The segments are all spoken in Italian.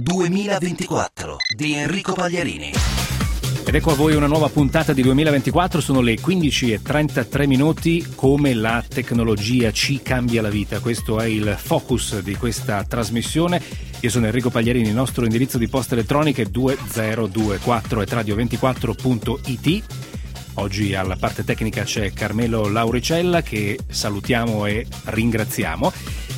2024 di Enrico Pagliarini. Ed ecco a voi una nuova puntata di 2024, sono le 15:33, come la tecnologia ci cambia la vita. Questo è il focus di questa trasmissione. Io sono Enrico Pagliarini, il nostro indirizzo di posta elettronica è 2024@radio24.it. Oggi alla parte tecnica c'è Carmelo Lauricella, che salutiamo e ringraziamo.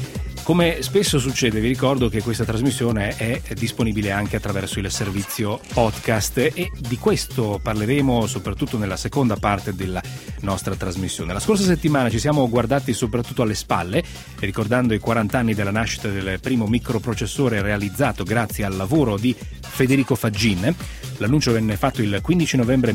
Come spesso succede, vi ricordo che questa trasmissione è disponibile anche attraverso il servizio podcast e di questo parleremo soprattutto nella seconda parte della nostra trasmissione. La scorsa settimana ci siamo guardati soprattutto alle spalle, ricordando i 40 anni della nascita del primo microprocessore realizzato grazie al lavoro di Federico Faggin. L'annuncio venne fatto il 15 novembre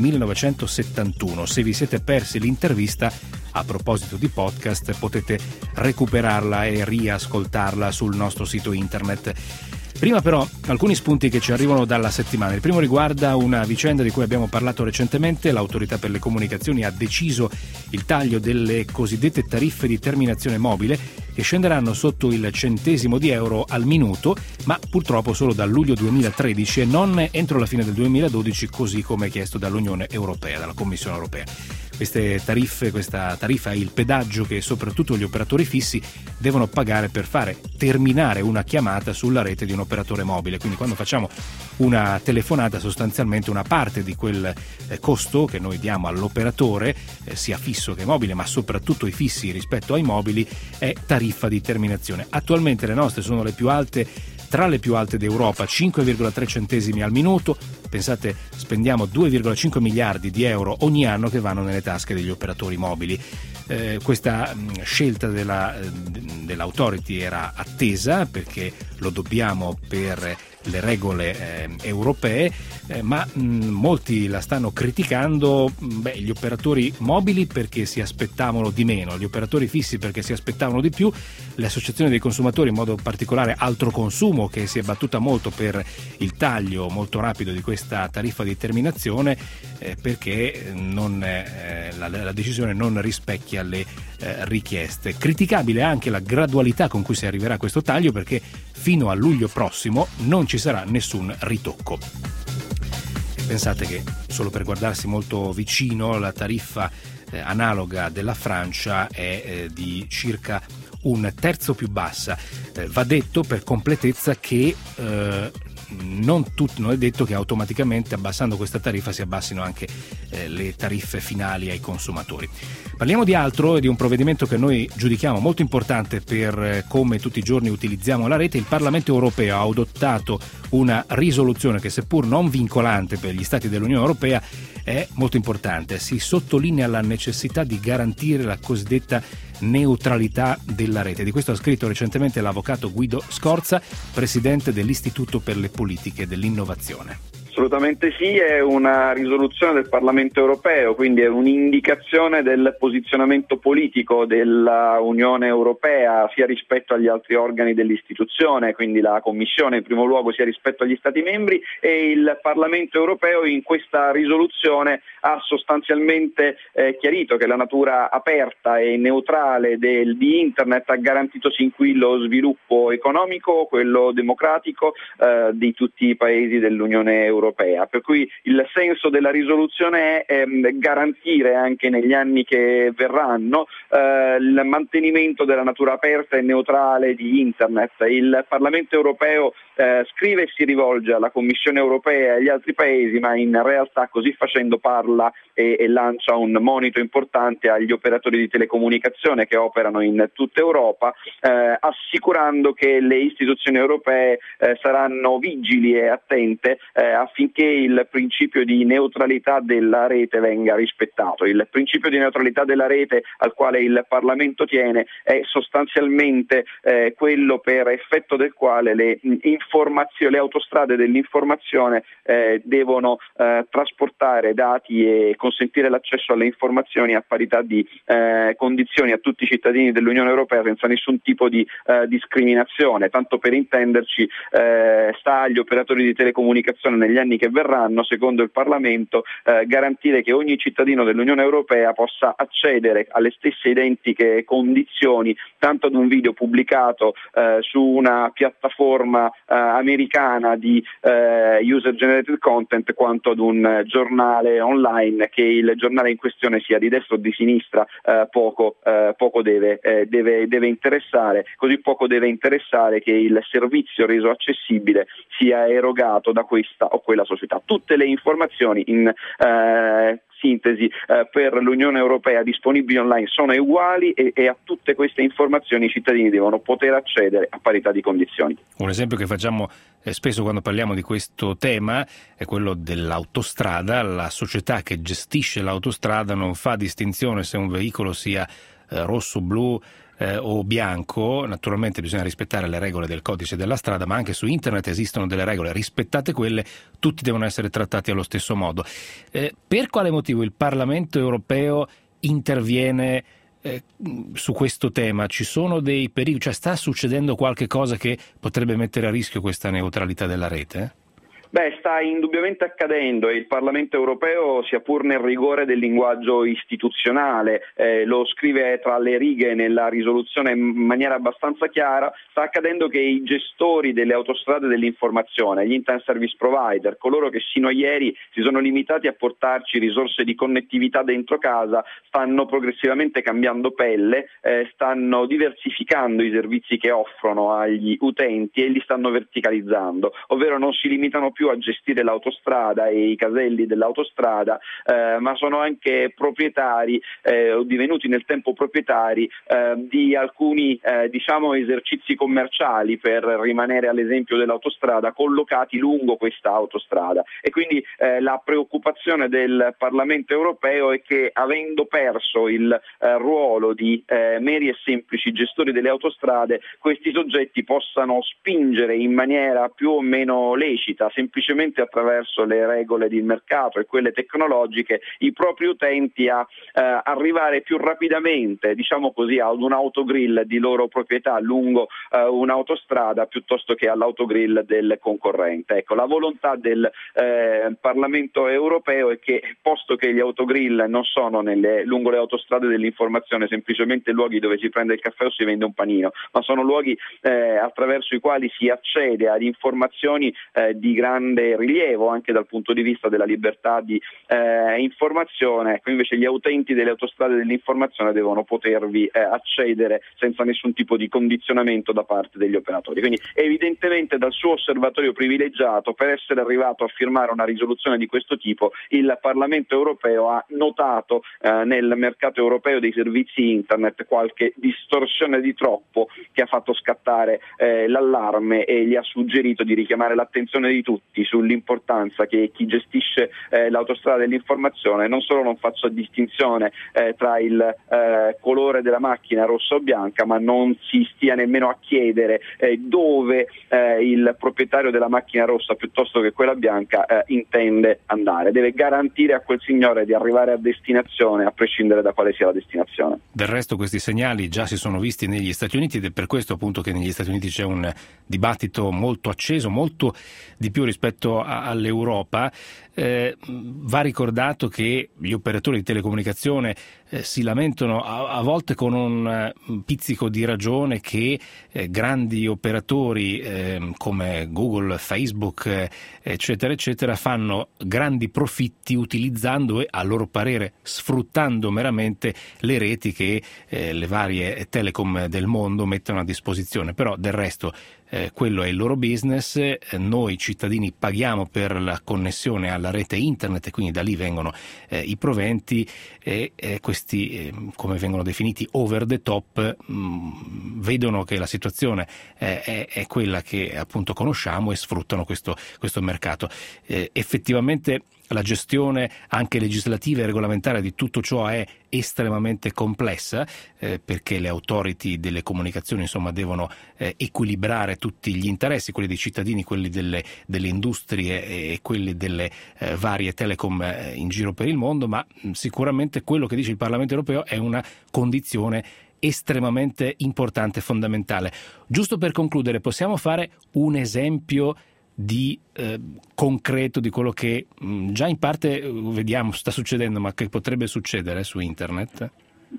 1971. Se vi siete persi l'intervista, a proposito di podcast, potete recuperarla e riascoltarla sul nostro sito internet. Prima però alcuni spunti che ci arrivano dalla settimana. Il primo riguarda una vicenda di cui abbiamo parlato recentemente. L'autorità per le comunicazioni ha deciso il taglio delle cosiddette tariffe di terminazione mobile, che scenderanno sotto il centesimo di euro al minuto, ma purtroppo solo da luglio 2013 e non entro la fine del 2012, così come chiesto dall'Unione Europea, dalla Commissione Europea. Questa tariffa è il pedaggio che soprattutto gli operatori fissi devono pagare per fare terminare una chiamata sulla rete di un operatore mobile. Quindi quando facciamo una telefonata, sostanzialmente una parte di quel costo che noi diamo all'operatore, sia fisso che mobile, ma soprattutto i fissi rispetto ai mobili, è tariffa di terminazione. Attualmente le nostre sono le più alte, tra le più alte d'Europa, 5,3 centesimi al minuto. Pensate, spendiamo 2,5 miliardi di euro ogni anno che vanno nelle tasche degli operatori mobili. Questa scelta dell'autority era attesa, perché lo dobbiamo per le regole europee, ma molti la stanno criticando. Gli operatori mobili perché si aspettavano di meno, gli operatori fissi perché si aspettavano di più, le associazioni dei consumatori, in modo particolare Altro Consumo, che si è battuta molto per il taglio molto rapido di questa tariffa di terminazione, perché la decisione non rispecchia le richieste. Criticabile anche la gradualità con cui si arriverà a questo taglio, perché fino a luglio prossimo non ci sarà nessun ritocco. E pensate che, solo per guardarsi molto vicino, la tariffa analoga della Francia è di circa un terzo più bassa. Va detto per completezza che non è detto che automaticamente, abbassando questa tariffa, si abbassino anche le tariffe finali ai consumatori. Parliamo di altro e di un provvedimento che noi giudichiamo molto importante per come tutti i giorni utilizziamo la rete. Il Parlamento europeo ha adottato una risoluzione che, seppur non vincolante per gli Stati dell'Unione Europea, è molto importante. Si sottolinea la necessità di garantire la cosiddetta neutralità della rete. Di questo ha scritto recentemente l'avvocato Guido Scorza, presidente dell'Istituto per le politiche dell'innovazione. Assolutamente sì, è una risoluzione del Parlamento europeo, quindi è un'indicazione del posizionamento politico della Unione Europea, sia rispetto agli altri organi dell'istituzione, quindi la Commissione in primo luogo, sia rispetto agli Stati membri, e il Parlamento europeo in questa risoluzione ha sostanzialmente chiarito che la natura aperta e neutrale di Internet ha garantito sin qui lo sviluppo economico, quello democratico di tutti i paesi dell'Unione Europea. Per cui il senso della risoluzione è garantire anche negli anni che verranno il mantenimento della natura aperta e neutrale di Internet. Il Parlamento europeo scrive e si rivolge alla Commissione europea e agli altri paesi, ma in realtà così facendo parla e lancia un monito importante agli operatori di telecomunicazione che operano in tutta Europa, assicurando che le istituzioni europee saranno vigili e attente affinché il principio di neutralità della rete venga rispettato. Il principio di neutralità della rete al quale il Parlamento tiene è sostanzialmente quello per effetto del quale le autostrade dell'informazione devono trasportare dati e consentire l'accesso alle informazioni a parità di condizioni a tutti i cittadini dell'Unione Europea senza nessun tipo di discriminazione. Tanto per intenderci, sta agli operatori di telecomunicazione negli anni anni che verranno, secondo il Parlamento, garantire che ogni cittadino dell'Unione Europea possa accedere alle stesse identiche condizioni, tanto ad un video pubblicato su una piattaforma americana di user generated content, quanto ad un giornale online, che il giornale in questione sia di destra o di sinistra poco deve interessare, così poco deve interessare che il servizio reso accessibile sia erogato da questa o quella società. Tutte le informazioni in sintesi per l'Unione Europea disponibili online sono uguali e a tutte queste informazioni i cittadini devono poter accedere a parità di condizioni. Un esempio che facciamo spesso quando parliamo di questo tema è quello dell'autostrada. La società che gestisce l'autostrada non fa distinzione se un veicolo sia rosso, blu o bianco. Naturalmente bisogna rispettare le regole del codice della strada, ma anche su internet esistono delle regole, rispettate quelle, tutti devono essere trattati allo stesso modo. Per quale motivo il Parlamento europeo interviene su questo tema? Ci sono dei pericoli, cioè sta succedendo qualche cosa che potrebbe mettere a rischio questa neutralità della rete? Sta indubbiamente accadendo e il Parlamento europeo, sia pur nel rigore del linguaggio istituzionale, lo scrive tra le righe nella risoluzione in maniera abbastanza chiara. Sta accadendo che i gestori delle autostrade dell'informazione, gli internet service provider, coloro che sino a ieri si sono limitati a portarci risorse di connettività dentro casa, stanno progressivamente cambiando pelle, stanno diversificando i servizi che offrono agli utenti e li stanno verticalizzando, ovvero non si limitano più a gestire l'autostrada e i caselli dell'autostrada, ma sono anche proprietari o divenuti nel tempo proprietari di alcuni esercizi commerciali, per rimanere all'esempio dell'autostrada, collocati lungo questa autostrada. E quindi la preoccupazione del Parlamento europeo è che, avendo perso il ruolo di meri e semplici gestori delle autostrade, questi soggetti possano spingere in maniera più o meno lecita, semplicemente attraverso le regole di mercato e quelle tecnologiche, i propri utenti a arrivare più rapidamente, diciamo così, ad un autogrill di loro proprietà lungo un'autostrada, piuttosto che all'autogrill del concorrente. Ecco, la volontà del Parlamento europeo è che, posto che gli autogrill non sono lungo le autostrade dell'informazione semplicemente luoghi dove si prende il caffè o si vende un panino, ma sono luoghi attraverso i quali si accede ad informazioni di grande rilievo anche dal punto di vista della libertà di informazione. Ecco, invece gli utenti delle autostrade dell'informazione devono potervi accedere senza nessun tipo di condizionamento da parte degli operatori. Quindi evidentemente, dal suo osservatorio privilegiato, per essere arrivato a firmare una risoluzione di questo tipo, il Parlamento europeo ha notato nel mercato europeo dei servizi internet qualche distorsione di troppo, che ha fatto scattare l'allarme e gli ha suggerito di richiamare l'attenzione di tutti sull'importanza che chi gestisce l'autostrada dell'informazione non solo non faccia distinzione tra il colore della macchina, rossa o bianca, ma non si stia nemmeno a chiedere dove il proprietario della macchina rossa piuttosto che quella bianca intende andare. Deve garantire a quel signore di arrivare a destinazione, a prescindere da quale sia la destinazione. Del resto questi segnali già si sono visti negli Stati Uniti, ed è per questo appunto che negli Stati Uniti c'è un dibattito molto acceso, molto di più rispetto all'Europa. Va ricordato che gli operatori di telecomunicazione si lamentano a volte con un pizzico di ragione che grandi operatori come Google, Facebook, eccetera eccetera, fanno grandi profitti utilizzando e, a loro parere, sfruttando meramente le reti che le varie telecom del mondo mettono a disposizione. Però del resto quello è il loro business. Noi cittadini paghiamo per la connessione alla rete internet e quindi da lì vengono i proventi, e questi come vengono definiti over the top vedono che la situazione è quella che appunto conosciamo e sfruttano questo mercato. Effettivamente la gestione anche legislativa e regolamentare di tutto ciò è estremamente complessa, perché le authority delle comunicazioni devono equilibrare tutti gli interessi, quelli dei cittadini, quelli delle industrie e quelli delle varie telecom in giro per il mondo, ma sicuramente quello che dice il Parlamento europeo è una condizione estremamente importante e fondamentale. Giusto per concludere, possiamo fare un esempio di concreto di quello che già in parte vediamo sta succedendo, ma che potrebbe succedere su internet?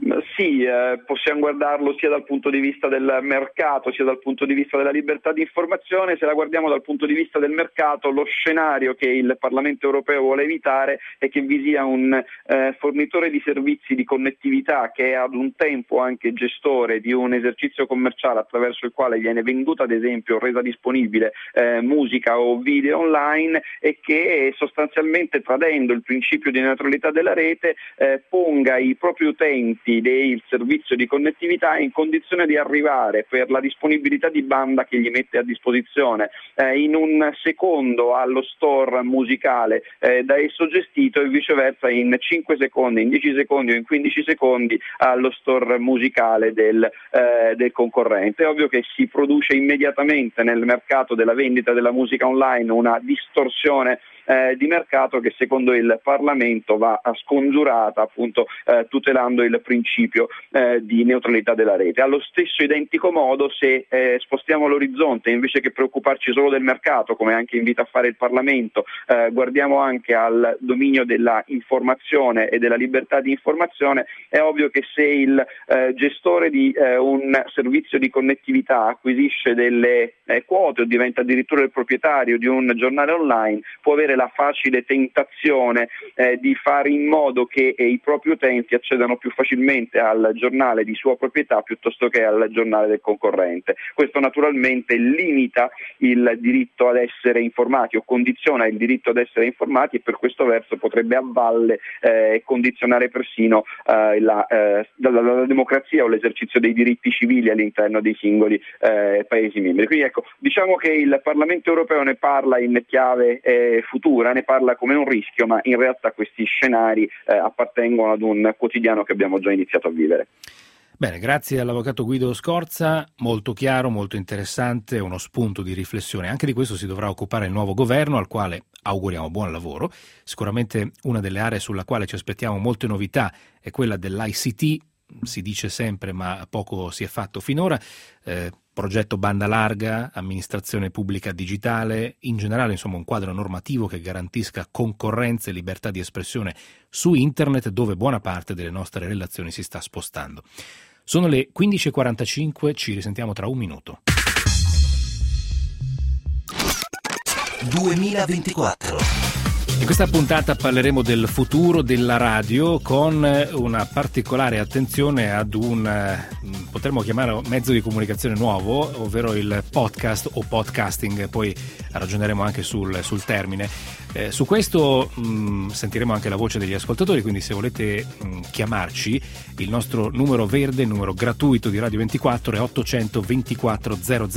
Sì, possiamo guardarlo sia dal punto di vista del mercato sia dal punto di vista della libertà di informazione. Se la guardiamo dal punto di vista del mercato, lo scenario che il Parlamento europeo vuole evitare è che vi sia un fornitore di servizi di connettività che è ad un tempo anche gestore di un esercizio commerciale attraverso il quale viene venduta, ad esempio, resa disponibile musica o video online, e che sostanzialmente, tradendo il principio di neutralità della rete, ponga i propri utenti del servizio di connettività in condizione di arrivare, per la disponibilità di banda che gli mette a disposizione, in un secondo allo store musicale da esso gestito, e viceversa in 5 secondi, in 10 secondi o in 15 secondi allo store musicale del concorrente. È ovvio che si produce immediatamente nel mercato della vendita della musica online una distorsione di mercato che secondo il Parlamento va scongiurata, appunto tutelando il principio di neutralità della rete. Allo stesso identico modo, se spostiamo l'orizzonte, invece che preoccuparci solo del mercato, come anche invita a fare il Parlamento, guardiamo anche al dominio della informazione e della libertà di informazione, è ovvio che se il gestore di un servizio di connettività acquisisce delle quote o diventa addirittura il proprietario di un giornale online, può avere la facile tentazione di fare in modo che i propri utenti accedano più facilmente al giornale di sua proprietà piuttosto che al giornale del concorrente. Questo naturalmente limita il diritto ad essere informati o condiziona il diritto ad essere informati, e per questo verso potrebbe a valle condizionare persino la democrazia o l'esercizio dei diritti civili all'interno dei singoli Paesi membri. Quindi ecco, diciamo che il Parlamento europeo ne parla in chiave futura, ne parla come un rischio, ma in realtà questi scenari appartengono ad un quotidiano che abbiamo già iniziato a vivere. Bene, grazie all'avvocato Guido Scorza, molto chiaro, molto interessante, uno spunto di riflessione. Anche di questo si dovrà occupare il nuovo governo, al quale auguriamo buon lavoro. Sicuramente una delle aree sulla quale ci aspettiamo molte novità è quella dell'ICT, si dice sempre ma poco si è fatto finora, progetto banda larga, amministrazione pubblica digitale, in generale insomma un quadro normativo che garantisca concorrenza e libertà di espressione su internet, dove buona parte delle nostre relazioni si sta spostando. Sono le 15.45, ci risentiamo tra un minuto. 2024. In questa puntata parleremo del futuro della radio, con una particolare attenzione ad un, potremmo chiamare mezzo di comunicazione nuovo, ovvero il podcast o podcasting, poi ragioneremo anche sul termine. Su questo sentiremo anche la voce degli ascoltatori, quindi se volete chiamarci, il nostro numero verde, il numero gratuito di Radio 24 è 824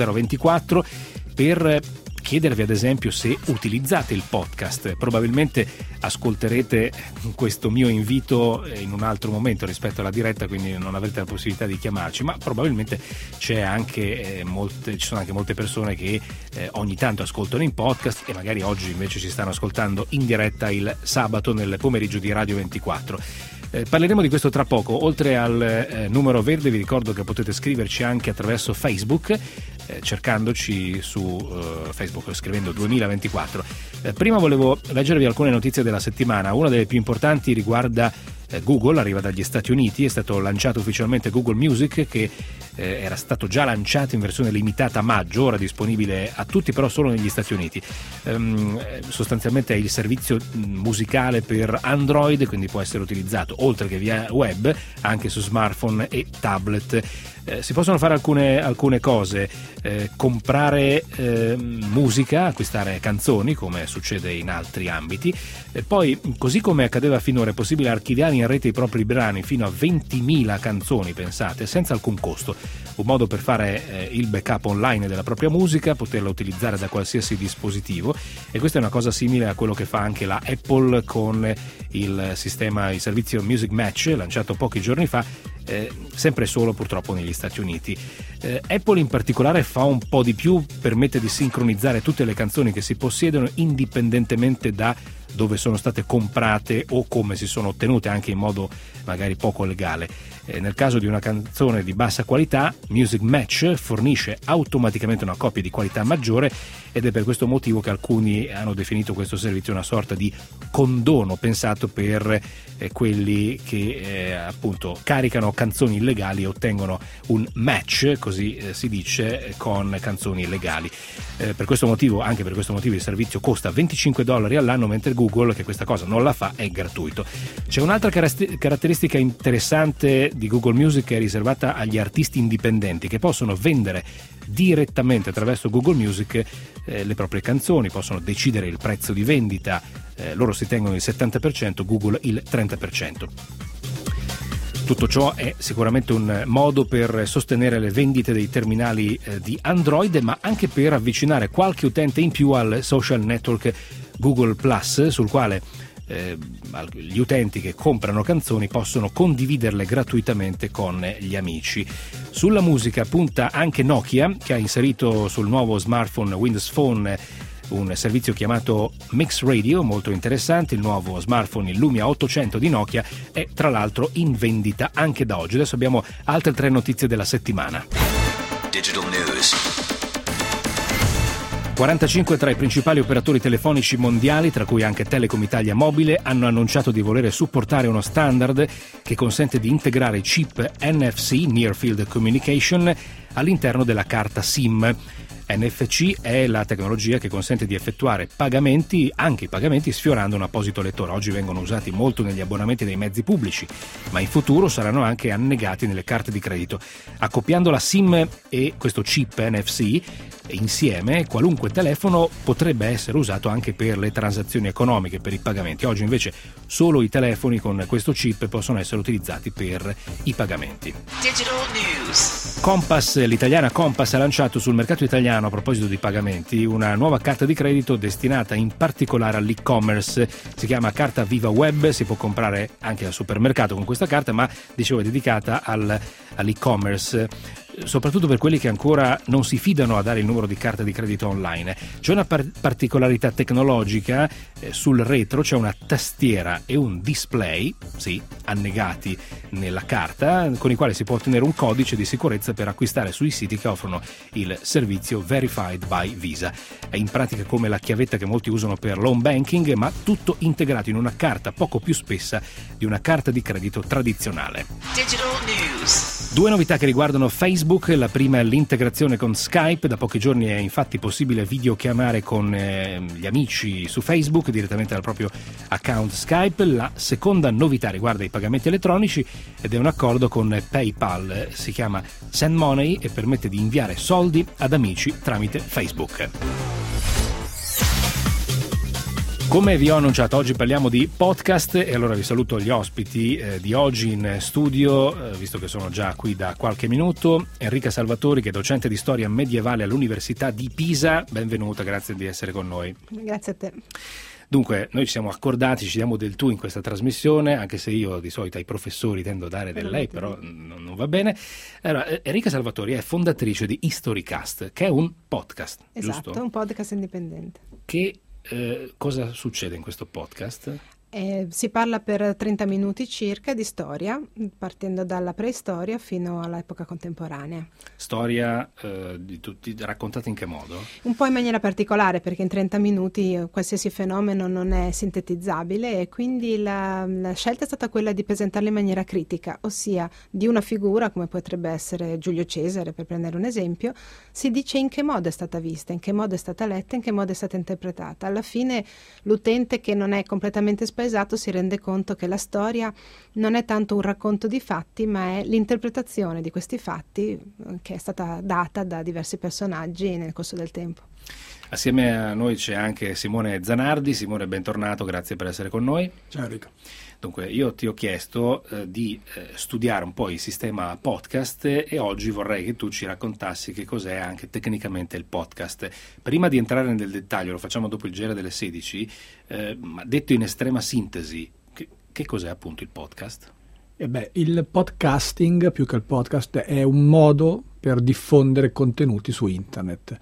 0024 per chiedervi ad esempio se utilizzate il podcast. Probabilmente ascolterete questo mio invito in un altro momento rispetto alla diretta, quindi non avrete la possibilità di chiamarci, ma probabilmente ci sono anche molte persone che ogni tanto ascoltano in podcast e magari oggi invece ci stanno ascoltando in diretta il sabato nel pomeriggio di Radio 24. Parleremo di questo tra poco. Oltre al numero verde vi ricordo che potete scriverci anche attraverso Facebook, cercandoci su Facebook scrivendo 2024. Prima volevo leggervi alcune notizie della settimana. Una delle più importanti riguarda Google, arriva dagli Stati Uniti, è stato lanciato ufficialmente Google Music, che era stato già lanciato in versione limitata a maggio, ora disponibile a tutti però solo negli Stati Uniti. Sostanzialmente è il servizio musicale per Android, quindi può essere utilizzato oltre che via web anche su smartphone e tablet. Si possono fare alcune cose, comprare musica, acquistare canzoni come succede in altri ambiti, poi così come accadeva finora è possibile archiviare in rete i propri brani fino a 20.000 canzoni, pensate, senza alcun costo, un modo per fare il backup online della propria musica, poterla utilizzare da qualsiasi dispositivo, e questa è una cosa simile a quello che fa anche la Apple con il servizio Music Match lanciato pochi giorni fa, sempre solo purtroppo negli Stati Uniti. Apple in particolare fa un po' di più, permette di sincronizzare tutte le canzoni che si possiedono indipendentemente da dove sono state comprate o come si sono ottenute, anche in modo magari poco legale. Nel caso di una canzone di bassa qualità, Music Match fornisce automaticamente una copia di qualità maggiore, ed è per questo motivo che alcuni hanno definito questo servizio una sorta di condono pensato per quelli che appunto caricano canzoni illegali e ottengono un match, così si dice, con canzoni illegali. Per questo motivo, anche per questo motivo, il servizio costa $25 all'anno, mentre Google, che questa cosa non la fa, è gratuito. C'è un'altra caratteristica interessante di Google Music, che è riservata agli artisti indipendenti, che possono vendere direttamente attraverso Google Music le proprie canzoni, possono decidere il prezzo di vendita, loro si tengono il 70%, Google il 30%. Tutto ciò è sicuramente un modo per sostenere le vendite dei terminali di Android, ma anche per avvicinare qualche utente in più al social network Google Plus, sul quale gli utenti che comprano canzoni possono condividerle gratuitamente con gli amici. Sulla musica punta anche Nokia, che ha inserito sul nuovo smartphone Windows Phone un servizio chiamato Mix Radio, molto interessante. Il nuovo smartphone, il Lumia 800 di Nokia, è tra l'altro in vendita anche da oggi. Adesso abbiamo altre 3 notizie della settimana. Digital News. 45 tra i principali operatori telefonici mondiali, tra cui anche Telecom Italia Mobile, hanno annunciato di volere supportare uno standard che consente di integrare chip NFC, Near Field Communication, all'interno della carta SIM. NFC è la tecnologia che consente di effettuare pagamenti, anche i pagamenti sfiorando un apposito lettore. Oggi vengono usati molto negli abbonamenti dei mezzi pubblici, ma in futuro saranno anche annegati nelle carte di credito. Accoppiando la SIM e questo chip NFC insieme, qualunque telefono potrebbe essere usato anche per le transazioni economiche, per i pagamenti. Oggi invece solo i telefoni con questo chip possono essere utilizzati per i pagamenti. Digital News. Compass, l'italiana Compass, ha lanciato sul mercato italiano, a proposito di pagamenti, una nuova carta di credito destinata in particolare all'e-commerce. Si chiama carta Viva Web, si può comprare anche al supermercato con questa carta, ma dicevo è dedicata all'e-commerce, soprattutto per quelli che ancora non si fidano a dare il numero di carta di credito online. C'è una particolarità tecnologica, sul retro c'è una tastiera e un display, sì, annegati nella carta, con i quali si può ottenere un codice di sicurezza per acquistare sui siti che offrono il servizio Verified by Visa. È in pratica come la chiavetta che molti usano per l'home banking, ma tutto integrato in una carta poco più spessa di una carta di credito tradizionale. Digital News. 2 novità che riguardano Facebook. La prima è l'integrazione con Skype. Da pochi giorni è infatti possibile videochiamare con gli amici su Facebook direttamente dal proprio account Skype. La seconda novità riguarda i pagamenti elettronici ed è un accordo con PayPal. Si chiama Send Money e permette di inviare soldi ad amici tramite Facebook. Come vi ho annunciato, oggi parliamo di podcast e allora vi saluto gli ospiti di oggi in studio, visto che sono già qui da qualche minuto. Enrica Salvatori, che è docente di storia medievale all'Università di Pisa. Benvenuta, grazie di essere con noi. Grazie a te. Dunque, noi ci siamo accordati, ci diamo del tu in questa trasmissione, anche se io di solito ai professori tendo a dare del lei, però non va bene. Allora, Enrica Salvatori è fondatrice di Historycast, che è un podcast, esatto, giusto? Un podcast indipendente. Che cosa succede in questo podcast? Si parla per 30 minuti circa di storia, partendo dalla preistoria fino all'epoca contemporanea. Storia di tutti, raccontata in che modo? Un po' in maniera particolare, perché in 30 minuti qualsiasi fenomeno non è sintetizzabile e quindi la scelta è stata quella di presentarla in maniera critica, ossia di una figura come potrebbe essere Giulio Cesare, per prendere un esempio, si dice in che modo è stata vista, in che modo è stata letta, in che modo è stata interpretata. Alla fine l'utente che non è completamente spaesato si rende conto che la storia non è tanto un racconto di fatti, ma è l'interpretazione di questi fatti che è stata data da diversi personaggi nel corso del tempo. Assieme a noi c'è anche Simone Zanardi. Simone, bentornato, grazie per essere con noi. Ciao Enrico. Dunque, io ti ho chiesto di studiare un po' il sistema podcast e oggi vorrei che tu ci raccontassi che cos'è anche tecnicamente il podcast. Prima di entrare nel dettaglio, lo facciamo dopo il GR delle 16, ma detto in estrema sintesi, che cos'è appunto il podcast? Il podcasting, più che il podcast, è un modo per diffondere contenuti su internet.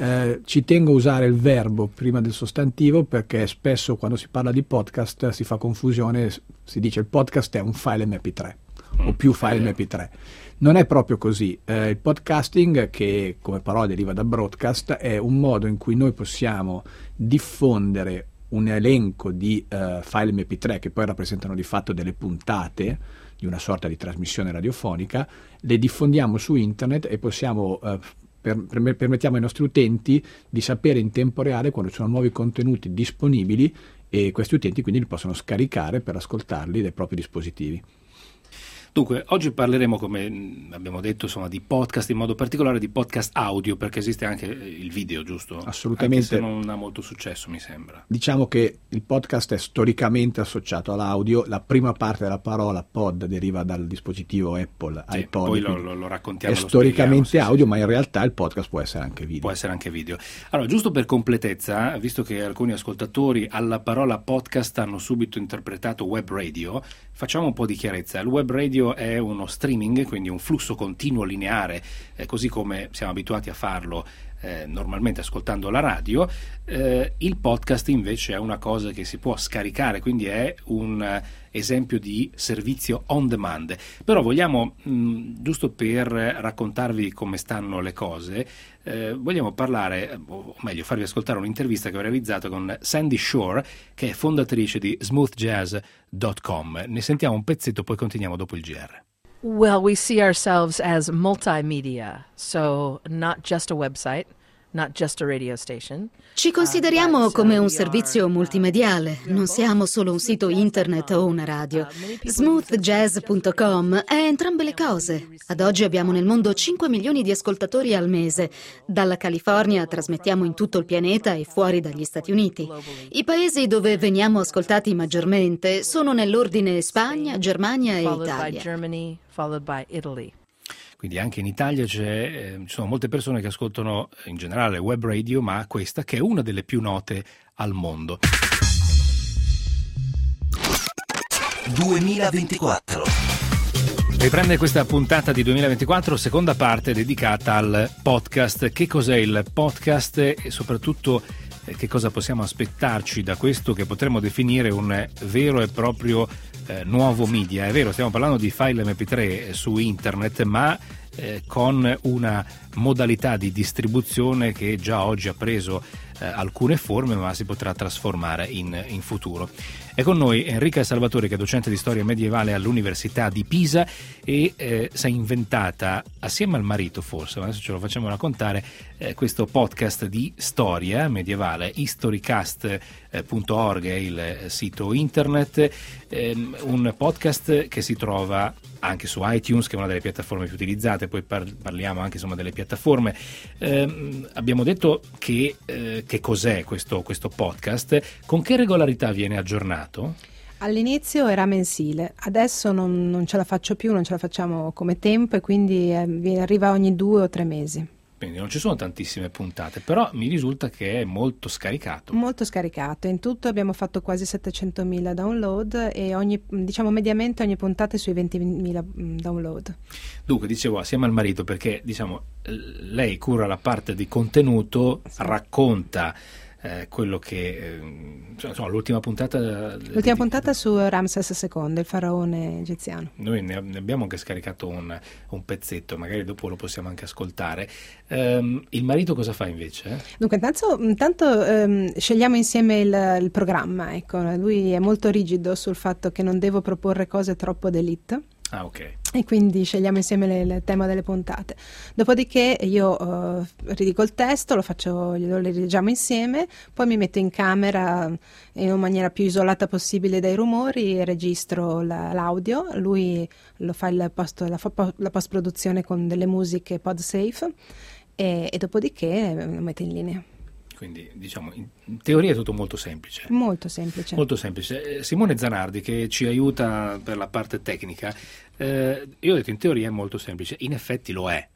Ci tengo a usare il verbo prima del sostantivo perché spesso quando si parla di podcast si fa confusione, si dice il podcast è un file MP3 o più file MP3. Non è proprio così. Il podcasting, che come parola deriva da broadcast, è un modo in cui noi possiamo diffondere un elenco di file MP3 che poi rappresentano di fatto delle puntate di una sorta di trasmissione radiofonica, le diffondiamo su internet e possiamo permettiamo ai nostri utenti di sapere in tempo reale quando ci sono nuovi contenuti disponibili e questi utenti quindi li possono scaricare per ascoltarli dai propri dispositivi. Dunque, oggi parleremo, come abbiamo detto, insomma, di podcast, in modo particolare di podcast audio, perché esiste anche il video, giusto? Assolutamente. Anche se non ha molto successo, mi sembra. Diciamo che il podcast è storicamente associato all'audio. La prima parte della parola pod deriva dal dispositivo Apple, sì, iPod. Poi lo raccontiamo. È storicamente audio, sì. Ma in realtà il podcast può essere anche video. Può essere anche video. Allora, giusto per completezza, visto che alcuni ascoltatori alla parola podcast hanno subito interpretato web radio, facciamo un po' di chiarezza. Il web radio è uno streaming, quindi un flusso continuo lineare, così come siamo abituati a farlo normalmente ascoltando la radio. Il podcast invece è una cosa che si può scaricare, quindi è un esempio di servizio on demand. Però vogliamo, giusto per raccontarvi come stanno le cose, vogliamo parlare, o meglio farvi ascoltare un'intervista che ho realizzato con Sandy Shore, che è fondatrice di smoothjazz.com. Ne sentiamo un pezzetto, poi continuiamo dopo il GR. Well, we see ourselves as multimedia, so not just a website, not just a radio station. Ci consideriamo come un servizio multimediale, non siamo solo un sito internet o una radio. Smoothjazz.com è entrambe le cose. Ad oggi abbiamo nel mondo 5 milioni di ascoltatori al mese. Dalla California trasmettiamo in tutto il pianeta e fuori dagli Stati Uniti. I paesi dove veniamo ascoltati maggiormente sono nell'ordine Spagna, Germania e Italia. Followed by Italy. Quindi anche in Italia ci sono molte persone che ascoltano in generale web radio, ma questa che è una delle più note al mondo. 2024. Riprende questa puntata di 2024, seconda parte dedicata al podcast. Che cos'è il podcast e soprattutto che cosa possiamo aspettarci da questo che potremmo definire un vero e proprio nuovo media? È vero, stiamo parlando di file MP3 su internet, ma con una modalità di distribuzione che già oggi ha preso alcune forme, ma si potrà trasformare in futuro. È con noi Enrica Salvatori, che è docente di storia medievale all'Università di Pisa e si è inventata, assieme al marito forse, adesso ce lo facciamo raccontare, questo podcast di storia medievale. Historycast.org è il sito internet, un podcast che si trova anche su iTunes, che è una delle piattaforme più utilizzate. Poi parliamo anche insomma delle piattaforme. Abbiamo detto che cos'è questo podcast, con che regolarità viene aggiornato? All'inizio era mensile, adesso non ce la faccio più, non ce la facciamo come tempo e quindi arriva ogni 2 o 3 mesi. Quindi non ci sono tantissime puntate, però mi risulta che è molto scaricato. Molto scaricato, in tutto abbiamo fatto quasi 700.000 download e mediamente ogni puntata è sui 20.000 download. Dunque, dicevo, assieme al marito, perché lei cura la parte di contenuto, sì. Racconta quello che l'ultima puntata su Ramses II, il faraone egiziano. Noi ne abbiamo anche scaricato un pezzetto, magari dopo lo possiamo anche ascoltare. Il marito cosa fa invece? Dunque intanto scegliamo insieme il programma, ecco. Lui è molto rigido sul fatto che non devo proporre cose troppo d'élite. Ah, ok. E quindi scegliamo insieme il tema delle puntate. Dopodiché io ridico il testo, lo leggiamo insieme, poi mi metto in camera in una maniera più isolata possibile dai rumori e registro l'audio. Lui lo fa la post-produzione con delle musiche PodSafe e dopodiché lo mette in linea. Quindi in teoria è tutto molto semplice. Molto semplice. Molto semplice. Simone Zanardi, che ci aiuta per la parte tecnica, io ho detto in teoria è molto semplice, in effetti lo è.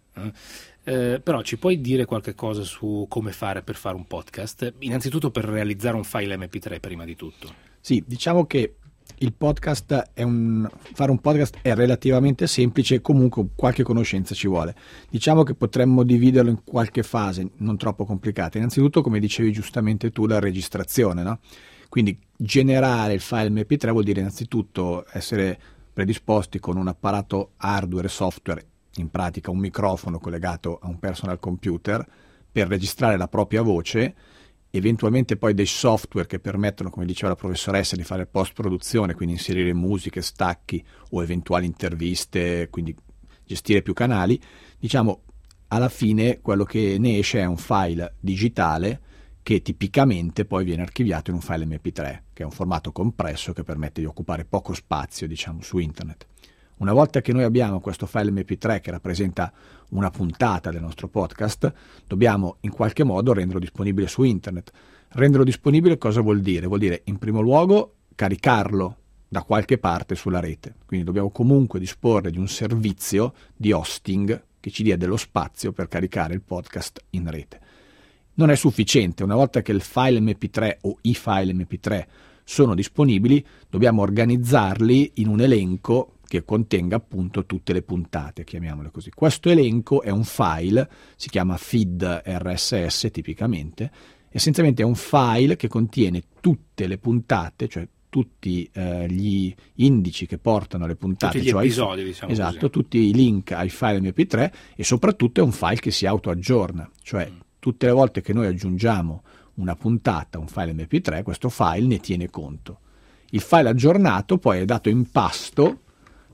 Però ci puoi dire qualche cosa su come fare per fare un podcast? Innanzitutto per realizzare un file MP3 prima di tutto. Sì, diciamo che il podcast fare un podcast è relativamente semplice e comunque qualche conoscenza ci vuole. Diciamo che potremmo dividerlo in qualche fase non troppo complicata. Innanzitutto, come dicevi giustamente tu, la registrazione, no? Quindi generare il file MP3 vuol dire innanzitutto essere predisposti con un apparato hardware e software, in pratica un microfono collegato a un personal computer per registrare la propria voce, eventualmente poi dei software che permettono, come diceva la professoressa, di fare post-produzione, quindi inserire musiche, stacchi o eventuali interviste, quindi gestire più canali. Diciamo, alla fine quello che ne esce è un file digitale che tipicamente poi viene archiviato in un file MP3, che è un formato compresso che permette di occupare poco spazio, diciamo, su internet. Una volta che noi abbiamo questo file MP3 che rappresenta una puntata del nostro podcast, dobbiamo in qualche modo renderlo disponibile su internet. Renderlo disponibile cosa vuol dire? Vuol dire in primo luogo caricarlo da qualche parte sulla rete, quindi dobbiamo comunque disporre di un servizio di hosting che ci dia dello spazio per caricare il podcast in rete. Non è sufficiente, una volta che il file MP3 o i file MP3 sono disponibili, dobbiamo organizzarli in un elenco che contenga appunto tutte le puntate, chiamiamole così. Questo elenco è un file, si chiama feed RSS tipicamente, essenzialmente è un file che contiene tutte le puntate, cioè tutti gli indici che portano le puntate, tutti gli episodi, diciamo esatto, così. Tutti i link ai file MP3 e soprattutto è un file che si autoaggiorna, cioè tutte le volte che noi aggiungiamo una puntata, un file MP3, questo file ne tiene conto. Il file aggiornato poi è dato in pasto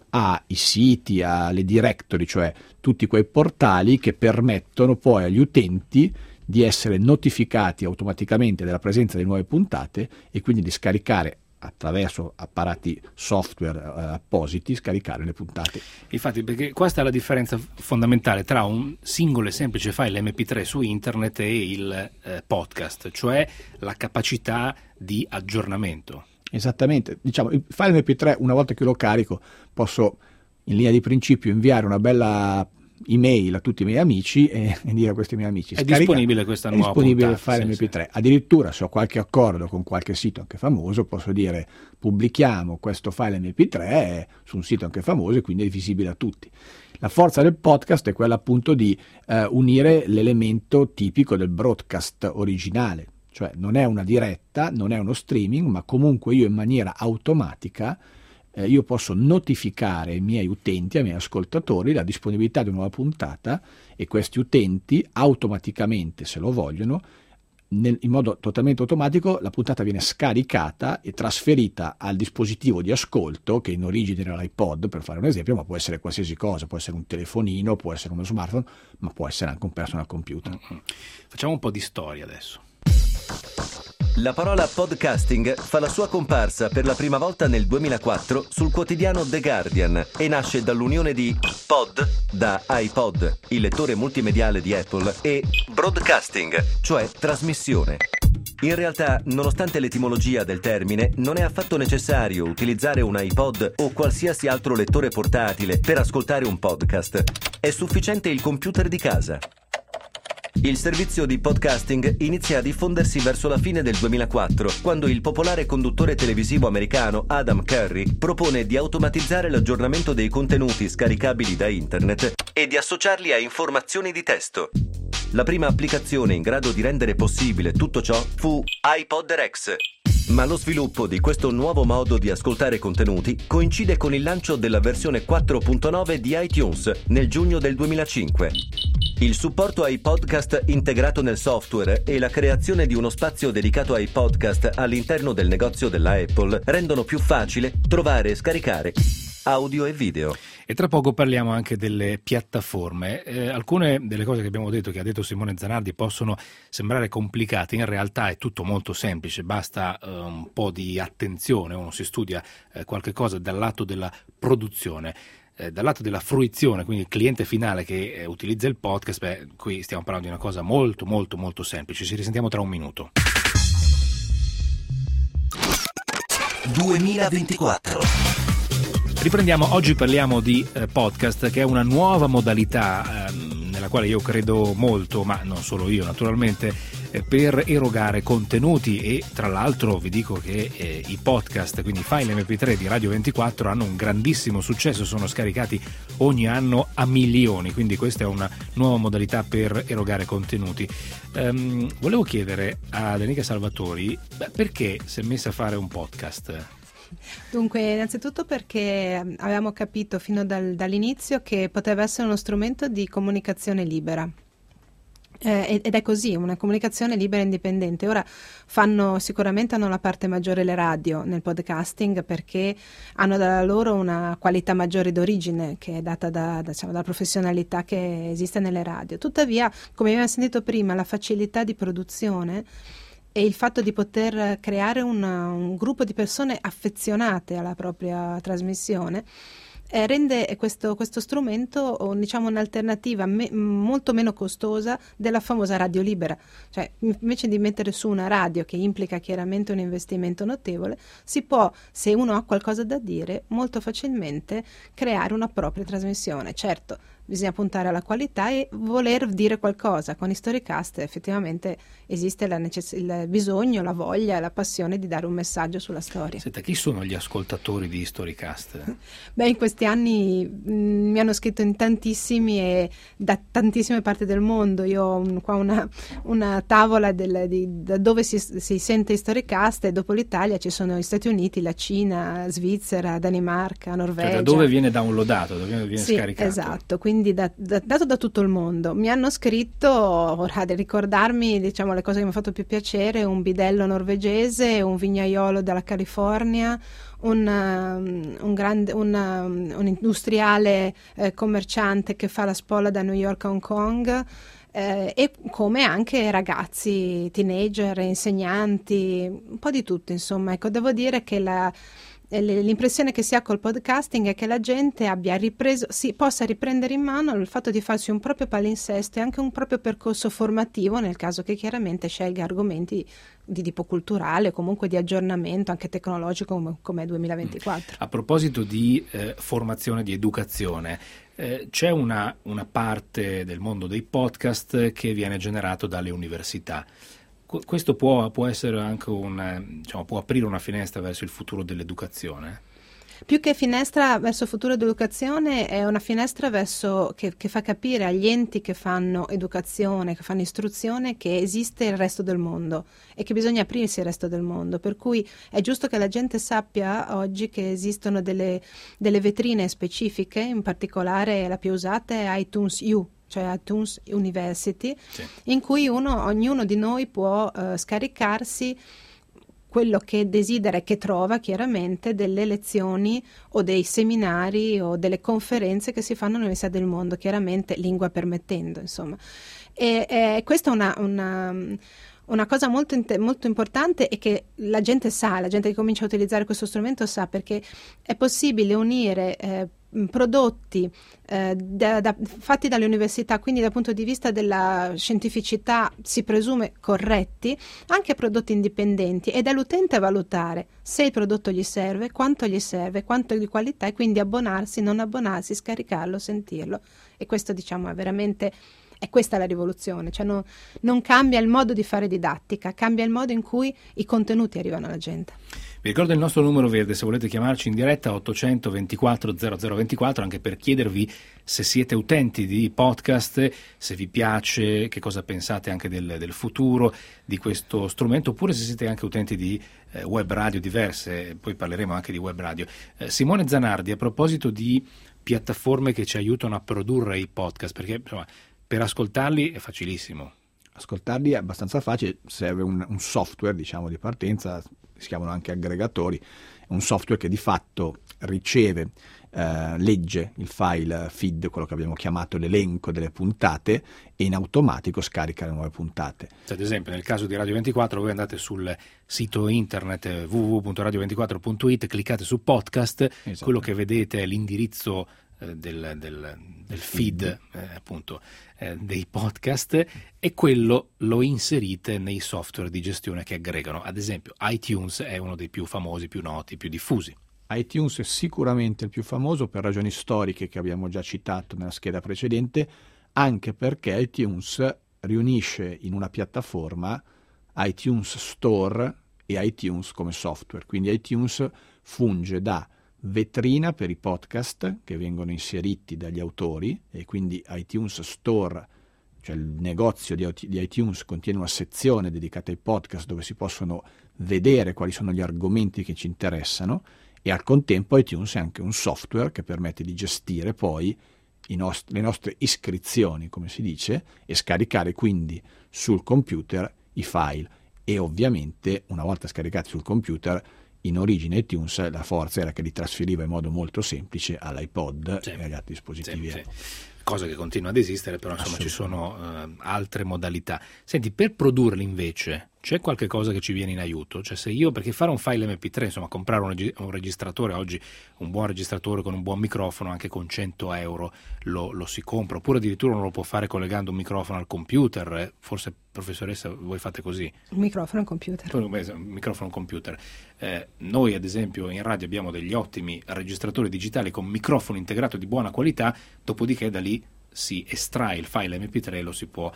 ai siti, alle directory, cioè tutti quei portali che permettono poi agli utenti di essere notificati automaticamente della presenza di nuove puntate e quindi di scaricare attraverso apparati software appositi, scaricare le puntate. Infatti, perché questa è la differenza fondamentale tra un singolo e semplice file MP3 su internet e il podcast, cioè la capacità di aggiornamento. Esattamente, diciamo il file MP3 una volta che lo carico posso in linea di principio inviare una bella email a tutti i miei amici e dire a questi miei amici è disponibile questa nuova disponibile puntata, il file MP3. sì. Addirittura se ho qualche accordo con qualche sito anche famoso posso dire pubblichiamo questo file MP3 su un sito anche famoso e quindi è visibile a tutti. La forza del podcast è quella appunto di unire l'elemento tipico del broadcast originale, cioè non è una diretta, non è uno streaming, ma comunque io in maniera automatica io posso notificare ai miei utenti, ai miei ascoltatori la disponibilità di una nuova puntata e questi utenti automaticamente, se lo vogliono, in modo totalmente automatico la puntata viene scaricata e trasferita al dispositivo di ascolto, che in origine era l'iPod per fare un esempio, ma può essere qualsiasi cosa, può essere un telefonino, può essere uno smartphone, ma può essere anche un personal computer. Facciamo un po' di storia adesso. La parola podcasting fa la sua comparsa per la prima volta nel 2004 sul quotidiano The Guardian e nasce dall'unione di pod, da iPod, il lettore multimediale di Apple, e broadcasting, cioè trasmissione. In realtà, nonostante l'etimologia del termine, non è affatto necessario utilizzare un iPod o qualsiasi altro lettore portatile per ascoltare un podcast. È sufficiente il computer di casa. Il servizio di podcasting inizia a diffondersi verso la fine del 2004, quando il popolare conduttore televisivo americano Adam Curry propone di automatizzare l'aggiornamento dei contenuti scaricabili da internet e di associarli a informazioni di testo. La prima applicazione in grado di rendere possibile tutto ciò fu iPod Rex. Ma lo sviluppo di questo nuovo modo di ascoltare contenuti coincide con il lancio della versione 4.9 di iTunes nel giugno del 2005. Il supporto ai podcast integrato nel software e la creazione di uno spazio dedicato ai podcast all'interno del negozio della Apple rendono più facile trovare e scaricare audio e video. E tra poco parliamo anche delle piattaforme. Alcune delle cose che abbiamo detto, che ha detto Simone Zanardi, possono sembrare complicate, in realtà è tutto molto semplice, basta un po' di attenzione, uno si studia qualche cosa dal lato della produzione. Dal lato della fruizione, quindi il cliente finale che utilizza il podcast, qui stiamo parlando di una cosa molto molto molto semplice. Ci risentiamo tra un minuto. 2024. Riprendiamo, oggi parliamo di podcast, che è una nuova modalità nella quale io credo molto, ma non solo io naturalmente, per erogare contenuti, e tra l'altro vi dico che i podcast, quindi i file MP3 di Radio 24, hanno un grandissimo successo, sono scaricati ogni anno a milioni, quindi questa è una nuova modalità per erogare contenuti. Volevo chiedere a Danica Salvatori, perché si è messa a fare un podcast? Dunque, innanzitutto perché avevamo capito fino dall'inizio che poteva essere uno strumento di comunicazione libera. Ed è così, una comunicazione libera e indipendente. Ora sicuramente hanno la parte maggiore le radio nel podcasting, perché hanno da loro una qualità maggiore d'origine che è data dalla professionalità che esiste nelle radio. Tuttavia, come abbiamo sentito prima, la facilità di produzione e il fatto di poter creare un gruppo di persone affezionate alla propria trasmissione rende questo strumento, diciamo, un'alternativa molto meno costosa della famosa radio libera. Cioè, invece di mettere su una radio, che implica chiaramente un investimento notevole, si può, se uno ha qualcosa da dire, molto facilmente creare una propria trasmissione. Certo, bisogna puntare alla qualità e voler dire qualcosa. Con Historycast effettivamente esiste il bisogno, la voglia, la passione di dare un messaggio sulla storia. Senta, chi sono gli ascoltatori di Historycast? Beh, in questi anni mi hanno scritto in tantissimi e da tantissime parti del mondo. Io ho qua una tavola da dove si sente Historycast, e dopo l'Italia ci sono gli Stati Uniti, la Cina, Svizzera, Danimarca, Norvegia. Cioè, da dove viene downloadato, dove viene scaricato? Esatto, quindi dato da tutto il mondo. Mi hanno scritto, ora di ricordarmi, diciamo, le cose che mi hanno fatto più piacere: un bidello norvegese, un vignaiolo dalla California, un industriale commerciante che fa la spola da New York a Hong Kong, e come anche ragazzi, teenager, insegnanti, un po' di tutto, insomma. Ecco, devo dire che l'impressione che si ha col podcasting è che la gente possa riprendere in mano il fatto di farsi un proprio palinsesto e anche un proprio percorso formativo, nel caso che chiaramente scelga argomenti di tipo culturale o comunque di aggiornamento anche tecnologico come 2024. A proposito di formazione, di educazione, c'è una parte del mondo dei podcast che viene generato dalle università. Questo può essere anche può aprire una finestra verso il futuro dell'educazione? Più che finestra verso il futuro dell'educazione, è una finestra verso che fa capire agli enti che fanno educazione, che fanno istruzione, che esiste il resto del mondo e che bisogna aprirsi al resto del mondo. Per cui è giusto che la gente sappia oggi che esistono delle vetrine specifiche, in particolare la più usata è iTunes U, cioè iTunes University, sì, in cui ognuno di noi può scaricarsi quello che desidera e che trova, chiaramente, delle lezioni o dei seminari o delle conferenze che si fanno all'Università del Mondo, chiaramente lingua permettendo, insomma. E questa è una cosa molto importante, e che la gente che comincia a utilizzare questo strumento sa, perché è possibile unire prodotti fatti dalle università, quindi dal punto di vista della scientificità si presume corretti, anche prodotti indipendenti, ed è l'utente a valutare se il prodotto gli serve, quanto di qualità, e quindi abbonarsi, non abbonarsi, scaricarlo, sentirlo. E questo, diciamo, è questa la rivoluzione, cioè non cambia il modo di fare didattica, cambia il modo in cui i contenuti arrivano alla gente. Vi ricordo il nostro numero verde, se volete chiamarci in diretta, 800 24 0024, anche per chiedervi se siete utenti di podcast, se vi piace, che cosa pensate anche del futuro di questo strumento, oppure se siete anche utenti di web radio diverse, poi parleremo anche di web radio. Simone Zanardi, a proposito di piattaforme che ci aiutano a produrre i podcast, perché insomma, per ascoltarli è facilissimo. Ascoltarli è abbastanza facile, serve un software, diciamo, di partenza, si chiamano anche aggregatori, è un software che di fatto riceve, legge il file feed, quello che abbiamo chiamato l'elenco delle puntate, e in automatico scarica le nuove puntate. Ad esempio, nel caso di Radio 24, voi andate sul sito internet www.radio24.it, cliccate su podcast, esatto. Quello che vedete è l'indirizzo del feed appunto dei podcast, e quello lo inserite nei software di gestione che aggregano. Ad esempio iTunes è uno dei più famosi, più noti, più diffusi. iTunes è sicuramente il più famoso per ragioni storiche che abbiamo già citato nella scheda precedente, anche perché iTunes riunisce in una piattaforma iTunes Store e iTunes come software, quindi iTunes funge da vetrina per i podcast che vengono inseriti dagli autori, e quindi iTunes Store, cioè il negozio di iTunes, contiene una sezione dedicata ai podcast dove si possono vedere quali sono gli argomenti che ci interessano, e al contempo iTunes è anche un software che permette di gestire poi le nostre iscrizioni, come si dice, e scaricare quindi sul computer i file. E ovviamente una volta scaricati sul computer, in origine iTunes la forza era che li trasferiva in modo molto semplice all'iPod e agli altri dispositivi. Sì. Cosa che continua ad esistere, però insomma ci sono altre modalità. Senti, per produrli invece c'è qualche cosa che ci viene in aiuto? Cioè, se io, perché fare un file MP3, insomma comprare un registratore oggi, un buon registratore con un buon microfono anche con 100 euro lo si compra, oppure addirittura uno lo può fare collegando un microfono al computer, forse professoressa voi fate così? Un microfono al computer. Un microfono al computer. Noi ad esempio in radio abbiamo degli ottimi registratori digitali con microfono integrato di buona qualità, dopodiché da lì si estrae il file MP3 e lo si può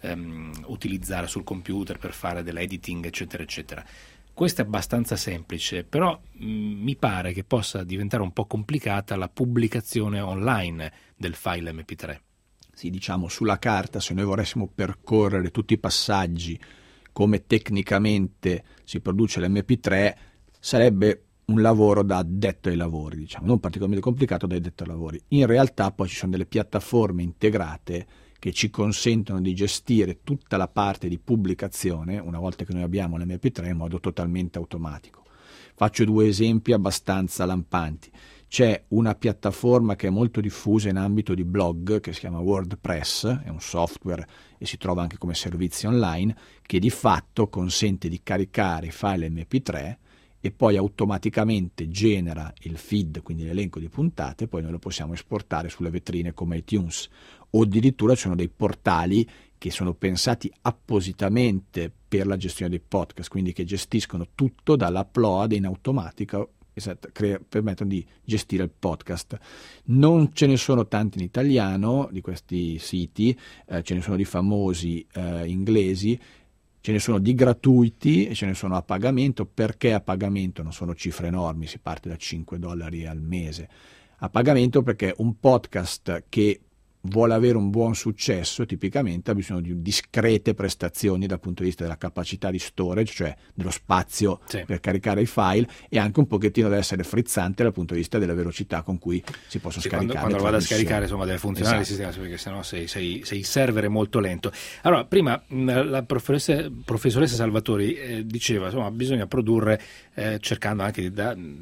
utilizzare sul computer per fare dell'editing, eccetera, eccetera. Questo è abbastanza semplice, però mi pare che possa diventare un po' complicata la pubblicazione online del file MP3. Sì, diciamo, sulla carta, se noi volessimo percorrere tutti i passaggi come tecnicamente si produce l'MP3, sarebbe un lavoro da addetto ai lavori, diciamo, non particolarmente complicato da addetto ai lavori. In realtà poi ci sono delle piattaforme integrate che ci consentono di gestire tutta la parte di pubblicazione una volta che noi abbiamo l'MP3 in modo totalmente automatico. Faccio 2 esempi abbastanza lampanti. C'è una piattaforma che è molto diffusa in ambito di blog che si chiama WordPress, è un software e si trova anche come servizio online, che di fatto consente di caricare i file MP3 e poi automaticamente genera il feed, quindi l'elenco di puntate, poi noi lo possiamo esportare sulle vetrine come iTunes, o addirittura ci sono dei portali che sono pensati appositamente per la gestione dei podcast, quindi che gestiscono tutto dall'upload in automatica, permettono di gestire il podcast. Non ce ne sono tanti in italiano di questi siti, ce ne sono di famosi inglesi. Ce ne sono di gratuiti e ce ne sono a pagamento. Perché a pagamento? Non sono cifre enormi, si parte da $5 al mese. A pagamento perché un podcast che vuole avere un buon successo tipicamente ha bisogno di discrete prestazioni dal punto di vista della capacità di storage, cioè dello spazio per caricare i file, e anche un pochettino deve essere frizzante dal punto di vista della velocità con cui si possono scaricare. Quando lo vado a scaricare, insomma, deve funzionare il sistema, perché sennò sei il server è molto lento. Allora, prima la professoressa Salvatori diceva, insomma, bisogna produrre cercando anche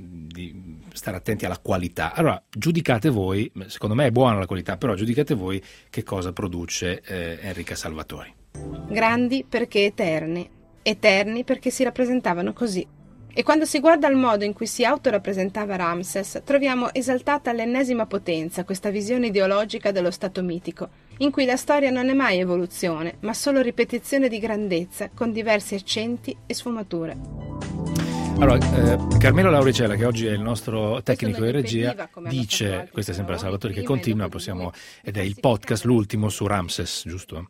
di stare attenti alla qualità. Allora, giudicate voi, secondo me è buona la qualità, però giudicate voi che cosa produce Enrica Salvatori. Grandi perché eterni perché si rappresentavano così. E quando si guarda al modo in cui si autorappresentava Ramses, troviamo esaltata all'ennesima potenza questa visione ideologica dello stato mitico, in cui la storia non è mai evoluzione, ma solo ripetizione di grandezza con diversi accenti e sfumature. Allora, Carmelo Lauricella, che oggi è il nostro tecnico di regia, dice, questa è sempre la Salvatori che continua, ed è il podcast, l'ultimo su Ramses, giusto?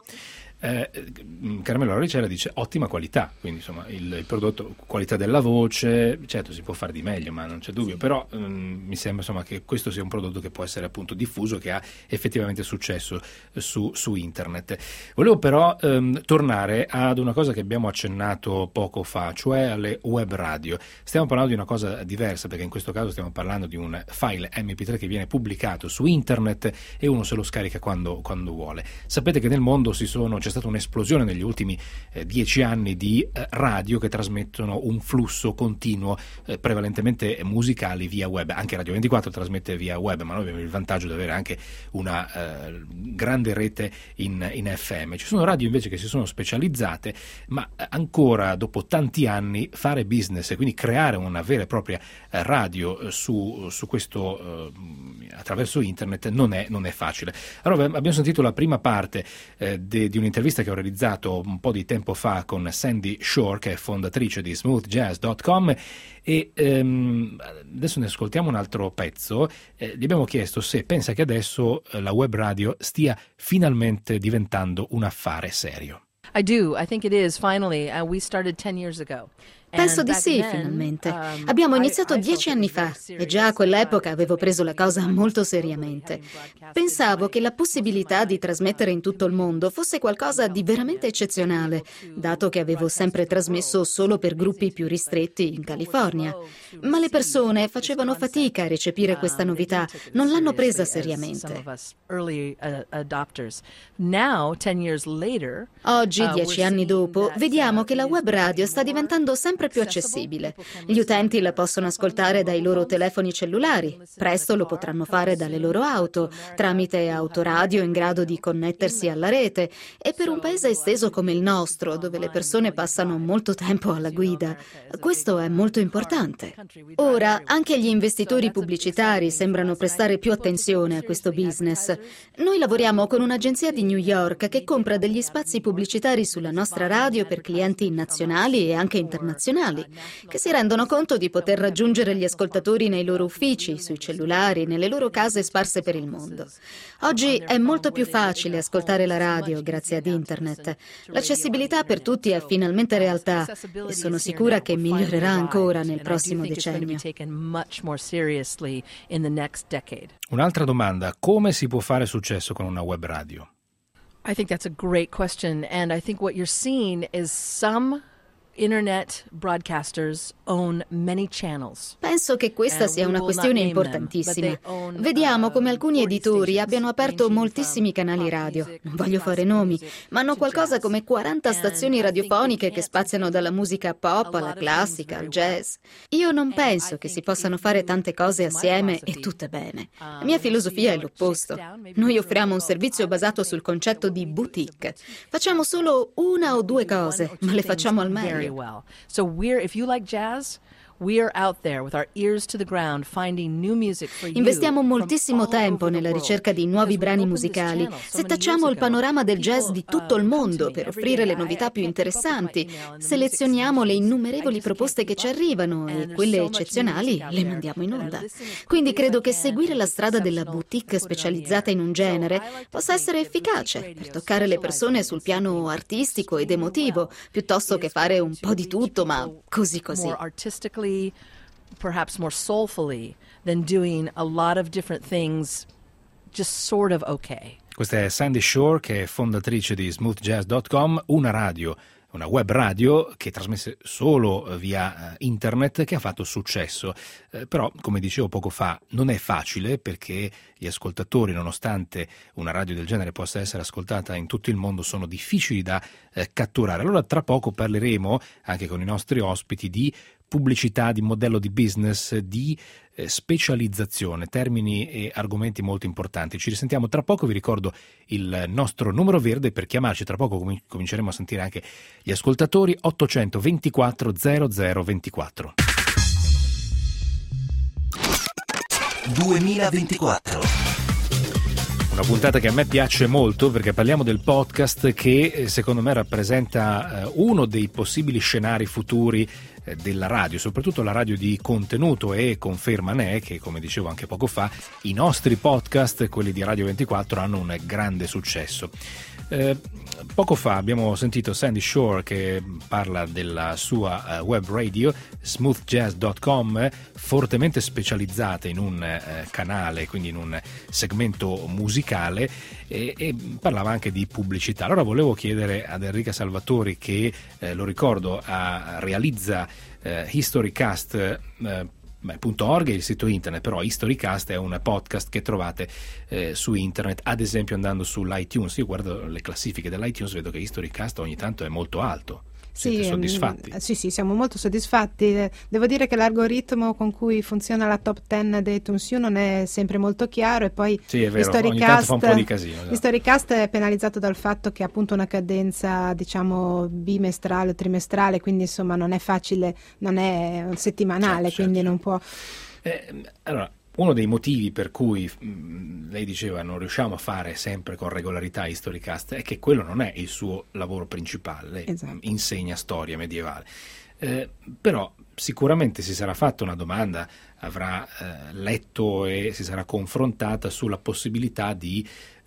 Carmelo Lauricella dice ottima qualità, quindi insomma il prodotto, qualità della voce, certo si può fare di meglio, ma non c'è dubbio, però mi sembra insomma che questo sia un prodotto che può essere appunto diffuso, che ha effettivamente successo su internet. Volevo però tornare ad una cosa che abbiamo accennato poco fa, cioè alle web radio. Stiamo parlando di una cosa diversa, perché in questo caso stiamo parlando di un file MP3 che viene pubblicato su internet e uno se lo scarica quando vuole. Sapete che nel mondo c'è stata un'esplosione negli ultimi 10 anni di radio che trasmettono un flusso continuo, prevalentemente musicali, via web. Anche Radio 24 trasmette via web, ma noi abbiamo il vantaggio di avere anche una grande rete in FM. Ci sono radio invece che si sono specializzate, ma ancora dopo tanti anni fare business e quindi creare una vera e propria radio su questo attraverso internet non è facile. Allora abbiamo sentito la prima parte di un'intervista un'intervista che ho realizzato un po' di tempo fa con Sandy Shore, che è fondatrice di smoothjazz.com, e adesso ne ascoltiamo un altro pezzo. Gli abbiamo chiesto se pensa che adesso la web radio stia finalmente diventando un affare serio. I do. I think it is finally. We started 10 years ago. Penso di sì, finalmente. Abbiamo iniziato 10 anni fa e già a quell'epoca avevo preso la cosa molto seriamente. Pensavo che la possibilità di trasmettere in tutto il mondo fosse qualcosa di veramente eccezionale, dato che avevo sempre trasmesso solo per gruppi più ristretti in California. Ma le persone facevano fatica a recepire questa novità, non l'hanno presa seriamente. Oggi, 10 anni dopo, vediamo che la web radio sta diventando sempre più accessibile. Gli utenti la possono ascoltare dai loro telefoni cellulari, presto lo potranno fare dalle loro auto, tramite autoradio in grado di connettersi alla rete, e per un paese esteso come il nostro, dove le persone passano molto tempo alla guida, questo è molto importante. Ora, anche gli investitori pubblicitari sembrano prestare più attenzione a questo business. Noi lavoriamo con un'agenzia di New York che compra degli spazi pubblicitari sulla nostra radio per clienti nazionali e anche internazionali, che si rendono conto di poter raggiungere gli ascoltatori nei loro uffici, sui cellulari, nelle loro case sparse per il mondo. Oggi è molto più facile ascoltare la radio grazie ad internet. L'accessibilità per tutti è finalmente realtà e sono sicura che migliorerà ancora nel prossimo decennio. Un'altra domanda: come si può fare successo con una web radio? I think that's a great question, and I think what you're seeing is some internet broadcasters own many channels. Penso che questa sia una questione importantissima. Vediamo come alcuni editori abbiano aperto moltissimi canali radio. Non voglio fare nomi, ma hanno qualcosa come 40 stazioni radiofoniche che spaziano dalla musica pop alla classica, al jazz. Io non penso che si possano fare tante cose assieme e tutte bene. La mia filosofia è l'opposto. Noi offriamo un servizio basato sul concetto di boutique. Facciamo solo una o due cose, ma le facciamo al meglio. Well. So if you like jazz, we are out there with our ears to the ground finding new music for you. Investiamo moltissimo tempo nella ricerca di nuovi brani musicali. Setacciamo il panorama del jazz di tutto il mondo per offrire le novità più interessanti. Selezioniamo le innumerevoli proposte che ci arrivano e quelle eccezionali le mandiamo in onda. Quindi credo che seguire la strada della boutique specializzata in un genere possa essere efficace per toccare le persone sul piano artistico ed emotivo, piuttosto che fare un po' di tutto, ma così così. Perhaps more soulfully than doing a lot of different things just sort of okay. Questa è Sandy Shore, che è fondatrice di smoothjazz.com, una web radio che trasmesse solo via internet, che ha fatto successo. Però, come dicevo poco fa, non è facile, perché gli ascoltatori, nonostante una radio del genere possa essere ascoltata in tutto il mondo, sono difficili da catturare. Allora tra poco parleremo anche con i nostri ospiti di pubblicità, di modello di business, di specializzazione, termini e argomenti molto importanti. Ci risentiamo tra poco. Vi ricordo il nostro numero verde per chiamarci. Tra poco cominceremo a sentire anche gli ascoltatori. 824 0024. 2024. Una puntata che a me piace molto, perché parliamo del podcast, che secondo me rappresenta uno dei possibili scenari futuri della radio, soprattutto la radio di contenuto, e conferma ne è che, come dicevo anche poco fa, i nostri podcast, quelli di Radio 24, hanno un grande successo. Poco fa abbiamo sentito Sandy Shore che parla della sua web radio smoothjazz.com, fortemente specializzata in un canale, quindi in un segmento musicale, e parlava anche di pubblicità. Allora volevo chiedere ad Enrica Salvatori, che lo ricordo realizza Historycast.org, il sito internet, però Historycast è un podcast che trovate su internet, ad esempio andando sull'iTunes. Io guardo le classifiche dell'iTunes, vedo che Historycast ogni tanto è molto alto. Siete soddisfatti? Sì, siamo molto soddisfatti. Devo dire che l'algoritmo con cui funziona la top 10 di iTunes non è sempre molto chiaro, e poi sì, è vero, ogni tanto fa un po' di casino. Esatto. Historycast è penalizzato dal fatto che ha appunto una cadenza, diciamo, bimestrale o trimestrale, quindi insomma non è facile, non è settimanale, certo. Quindi non può... Allora, uno dei motivi per cui lei diceva non riusciamo a fare sempre con regolarità Historycast è che quello non è il suo lavoro principale. Lei insegna storia medievale. Però sicuramente si sarà fatta una domanda, avrà letto e si sarà confrontata sulla possibilità di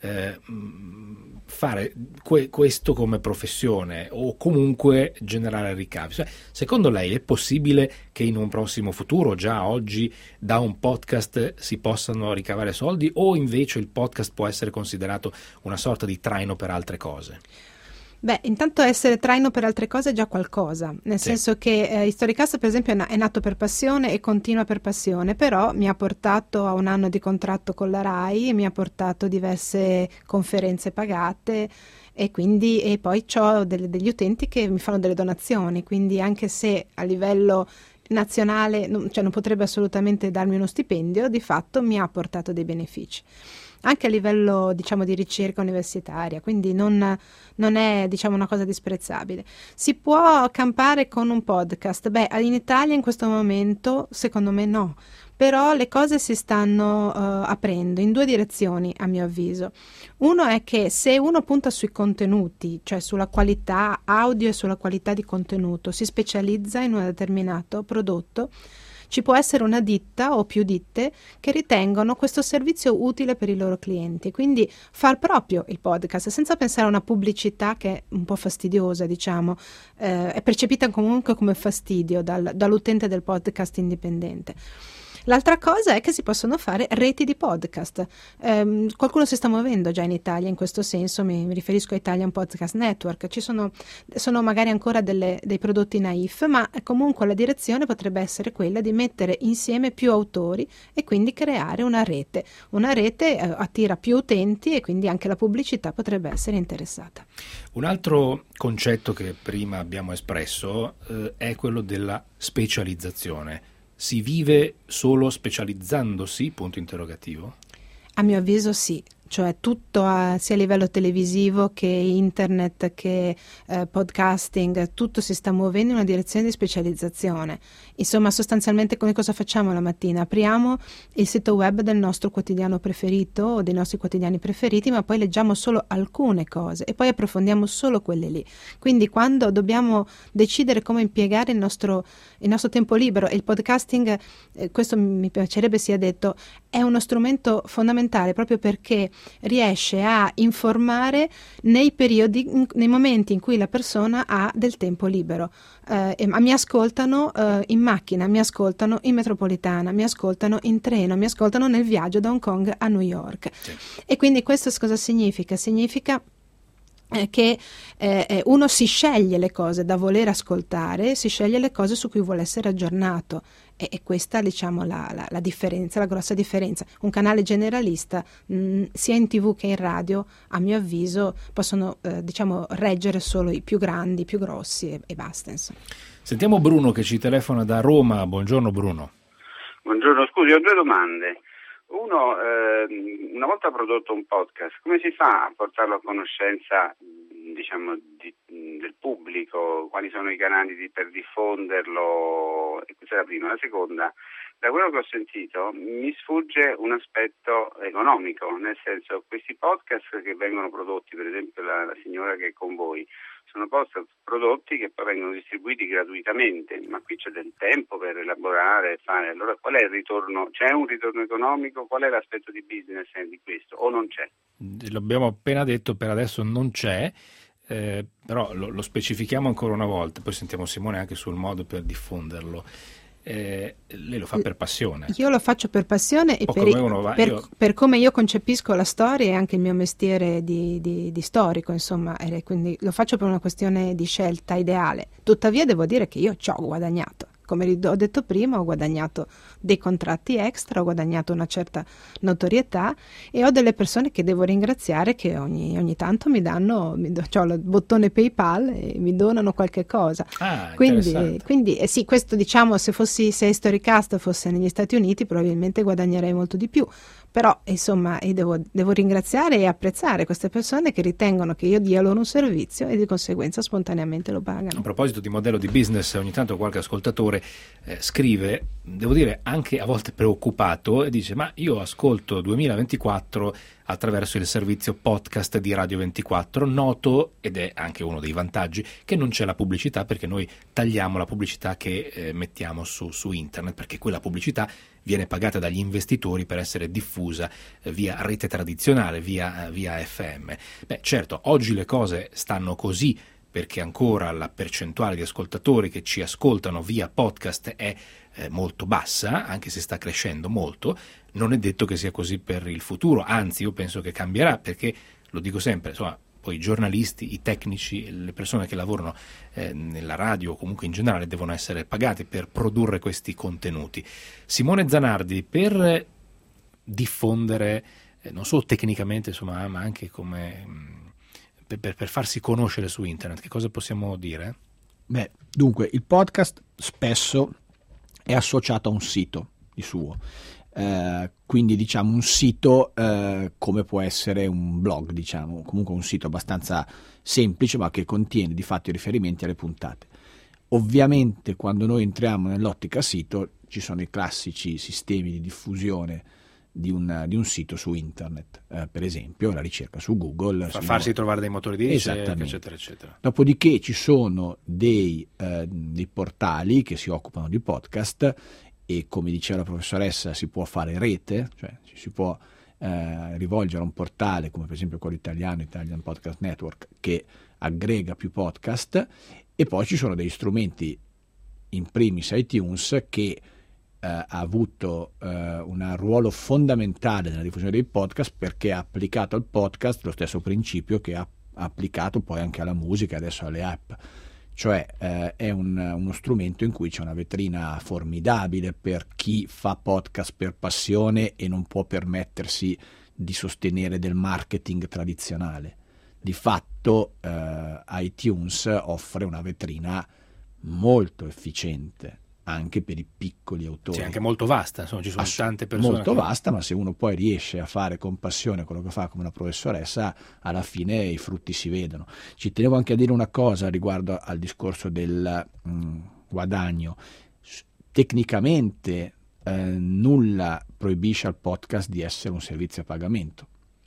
fare questo come professione o comunque generare ricavi. Secondo lei è possibile che in un prossimo futuro, già oggi, da un podcast si possano ricavare soldi, o invece il podcast può essere considerato una sorta di traino per altre cose? Beh, intanto essere traino per altre cose è già qualcosa, nel senso che Historycast per esempio è nato per passione e continua per passione, però mi ha portato a un anno di contratto con la RAI, mi ha portato diverse conferenze pagate e poi ho degli utenti che mi fanno delle donazioni, quindi anche se a livello nazionale non potrebbe assolutamente darmi uno stipendio, di fatto mi ha portato dei benefici. Anche a livello di ricerca universitaria, quindi non è una cosa disprezzabile. Si può campare con un podcast? Beh, in Italia in questo momento secondo me no, però le cose si stanno aprendo in due direzioni a mio avviso. Uno è che se uno punta sui contenuti, cioè sulla qualità audio e sulla qualità di contenuto, si specializza in un determinato prodotto, ci può essere una ditta o più ditte che ritengono questo servizio utile per i loro clienti, quindi far proprio il podcast senza pensare a una pubblicità che è un po' fastidiosa, è percepita comunque come fastidio dall'utente del podcast indipendente. L'altra cosa è che si possono fare reti di podcast. Qualcuno si sta muovendo già in Italia in questo senso, mi riferisco a Italian Podcast Network. Sono magari ancora dei prodotti naif, ma comunque la direzione potrebbe essere quella di mettere insieme più autori e quindi creare una rete. Una rete attira più utenti e quindi anche la pubblicità potrebbe essere interessata. Un altro concetto che prima abbiamo espresso è quello della specializzazione. Si vive solo specializzandosi? Punto interrogativo. A mio avviso sì, cioè tutto sia a livello televisivo che internet che podcasting, tutto si sta muovendo in una direzione di specializzazione. Insomma, sostanzialmente come cosa facciamo la mattina? Apriamo il sito web del nostro quotidiano preferito o dei nostri quotidiani preferiti, ma poi leggiamo solo alcune cose e poi approfondiamo solo quelle lì. Quindi quando dobbiamo decidere come impiegare il nostro tempo libero, e il podcasting, questo mi piacerebbe sia detto, è uno strumento fondamentale proprio perché riesce a informare nei momenti in cui la persona ha del tempo libero. Mi ascoltano in macchina, mi ascoltano in metropolitana, mi ascoltano in treno, mi ascoltano nel viaggio da Hong Kong a New York. Sì. E quindi questo cosa significa? Significa che uno si sceglie le cose da voler ascoltare, si sceglie le cose su cui vuole essere aggiornato e questa la differenza, la grossa differenza. Un canale generalista sia in TV che in radio, a mio avviso, possono reggere solo i più grandi, i più grossi e basta, insomma. Sentiamo Bruno che ci telefona da Roma. Buongiorno Bruno. Buongiorno, scusi, ho due domande. Uno, una volta prodotto un podcast, come si fa a portarlo a conoscenza del pubblico? Quali sono i canali per diffonderlo? Questa è la prima. La seconda, da quello che ho sentito mi sfugge un aspetto economico, nel senso, questi podcast che vengono prodotti, per esempio la signora che è con voi, sono podcast prodotti che poi vengono distribuiti gratuitamente, ma qui c'è del tempo per elaborare e fare. Allora qual è il ritorno? C'è un ritorno economico? Qual è l'aspetto di business di questo? O non c'è? L'abbiamo appena detto, per adesso non c'è, però lo specifichiamo ancora una volta, poi sentiamo Simone anche sul modo per diffonderlo. Lei lo fa per passione. Io lo faccio per passione e per come io concepisco la storia e anche il mio mestiere di storico, insomma, quindi lo faccio per una questione di scelta ideale. Tuttavia devo dire che io ci ho guadagnato. Come ho detto prima, ho guadagnato dei contratti extra, ho guadagnato una certa notorietà e ho delle persone che devo ringraziare che ogni tanto mi danno, c'ho il bottone PayPal e mi donano qualche cosa. Quindi sì, questo se Historycast fosse negli Stati Uniti probabilmente guadagnerei molto di più. Però insomma devo ringraziare e apprezzare queste persone che ritengono che io dia loro un servizio e di conseguenza spontaneamente lo pagano. A proposito di modello di business, ogni tanto qualche ascoltatore scrive, devo dire anche a volte preoccupato, e dice: ma io ascolto 2024 attraverso il servizio podcast di Radio 24, noto, ed è anche uno dei vantaggi, che non c'è la pubblicità, perché noi tagliamo la pubblicità che mettiamo su internet, perché quella pubblicità viene pagata dagli investitori per essere diffusa via rete tradizionale, via FM. Beh, certo, oggi le cose stanno così perché ancora la percentuale di ascoltatori che ci ascoltano via podcast è molto bassa, anche se sta crescendo molto. Non è detto che sia così per il futuro, anzi io penso che cambierà, perché lo dico sempre, insomma, poi i giornalisti, i tecnici, le persone che lavorano nella radio o comunque in generale devono essere pagati per produrre questi contenuti. Simone Zanardi, per diffondere non solo tecnicamente, insomma, ma anche come per farsi conoscere su internet, che cosa possiamo dire? Beh, dunque, il podcast spesso è associato a un sito di suo. Quindi diciamo un sito come può essere un blog, diciamo, comunque un sito abbastanza semplice ma che contiene di fatto i riferimenti alle puntate. Ovviamente quando noi entriamo nell'ottica sito ci sono i classici sistemi di diffusione di un sito su internet, per esempio la ricerca su Google, farsi trovare dei motori di ricerca, eccetera eccetera. Dopodiché ci sono dei portali che si occupano di podcast, e come diceva la professoressa si può fare rete, cioè ci si può rivolgere a un portale come per esempio quello italiano, Italian Podcast Network, che aggrega più podcast, e poi ci sono degli strumenti, in primis iTunes, che ha avuto un ruolo fondamentale nella diffusione dei podcast, perché ha applicato al podcast lo stesso principio che ha applicato poi anche alla musica e adesso alle app. Cioè è uno strumento in cui c'è una vetrina formidabile per chi fa podcast per passione e non può permettersi di sostenere del marketing tradizionale. Di fatto iTunes offre una vetrina molto efficiente anche per i piccoli autori. Sì, anche molto vasta, insomma, ci sono tante persone. Molto vasta, ma se uno poi riesce a fare con passione quello che fa come una professoressa, alla fine i frutti si vedono. Ci tenevo anche a dire una cosa riguardo al discorso del guadagno. Tecnicamente nulla proibisce al podcast di essere un servizio a pagamento.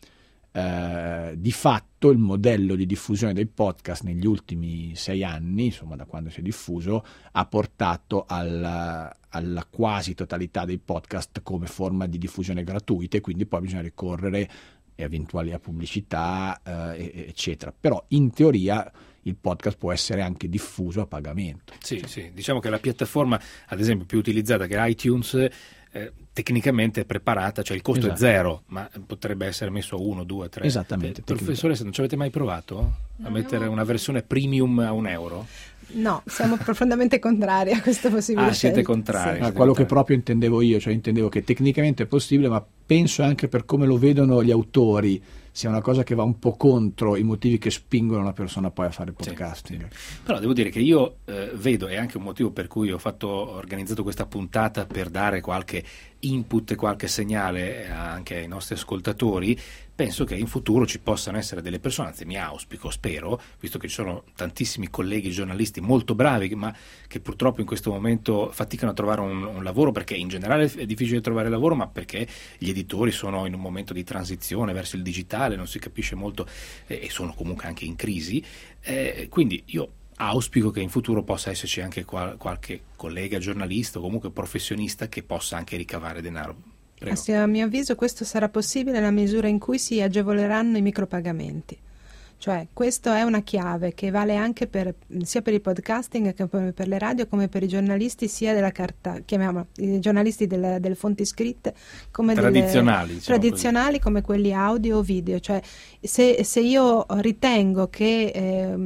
Di fatto il modello di diffusione dei podcast negli ultimi 6 anni, insomma da quando si è diffuso, ha portato alla quasi totalità dei podcast come forma di diffusione gratuita, e quindi poi bisogna ricorrere a eventuali pubblicità eccetera. Però in teoria il podcast può essere anche diffuso a pagamento. Sì, diciamo che la piattaforma ad esempio più utilizzata, che è iTunes, tecnicamente è preparata, cioè il costo è zero, ma potrebbe essere messo a 1, 2, 3. Esattamente. Professoressa, non ci avete mai provato a mettere una versione premium a €1? No, siamo profondamente contrari a questa possibilità. Siete contrari. Sì. Quello che proprio intendevo io, cioè intendevo che tecnicamente è possibile, ma penso anche per come lo vedono gli autori sia una cosa che va un po' contro i motivi che spingono una persona poi a fare podcasting. Sì. Però devo dire che io vedo, è anche un motivo per cui ho organizzato questa puntata, per dare qualche input e qualche segnale anche ai nostri ascoltatori. Penso che in futuro ci possano essere delle persone, anzi mi auspico, spero, visto che ci sono tantissimi colleghi giornalisti molto bravi, ma che purtroppo in questo momento faticano a trovare un lavoro, perché in generale è difficile trovare lavoro, ma perché gli editori sono in un momento di transizione verso il digitale, non si capisce molto e sono comunque anche in crisi. Quindi io auspico che in futuro possa esserci anche qualche collega giornalista o comunque professionista che possa anche ricavare denaro. A mio avviso questo sarà possibile nella misura in cui si agevoleranno i micropagamenti. Cioè questa è una chiave che vale anche sia per il podcasting che per le radio, come per i giornalisti sia della carta, chiamiamolo, i giornalisti delle fonti scritte come tradizionali come quelli audio o video. Cioè se io ritengo che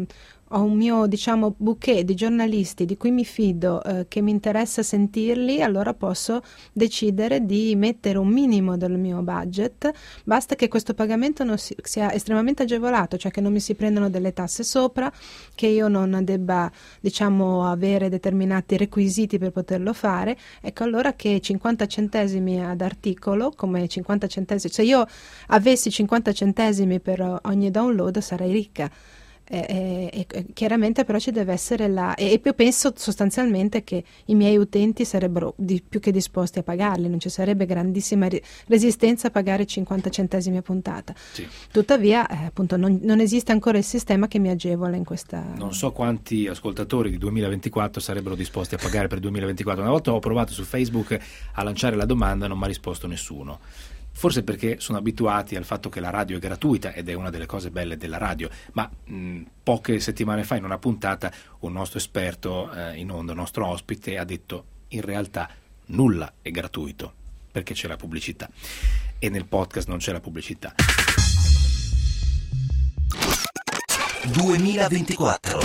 ho un mio, diciamo, bouquet di giornalisti di cui mi fido, che mi interessa sentirli, allora posso decidere di mettere un minimo del mio budget. Basta che questo pagamento non sia estremamente agevolato, cioè che non mi si prendano delle tasse sopra, che io non debba, diciamo, avere determinati requisiti per poterlo fare. Ecco, allora che 50 centesimi ad articolo, come 50 centesimi, se io avessi 50 centesimi per ogni download sarei ricca. Chiaramente però ci deve essere e io penso sostanzialmente che i miei utenti sarebbero più che disposti a pagarli, non ci sarebbe grandissima resistenza a pagare 50 centesimi a puntata. Sì. Tuttavia appunto non esiste ancora il sistema che mi agevola in questa. Non so quanti ascoltatori di 2024 sarebbero disposti a pagare per 2024. Una volta ho provato su Facebook a lanciare la domanda, non mi ha risposto nessuno. Forse perché sono abituati al fatto che la radio è gratuita, ed è una delle cose belle della radio, ma poche settimane fa in una puntata un nostro esperto in onda, un nostro ospite, ha detto in realtà nulla è gratuito perché c'è la pubblicità, e nel podcast non c'è la pubblicità. 2024.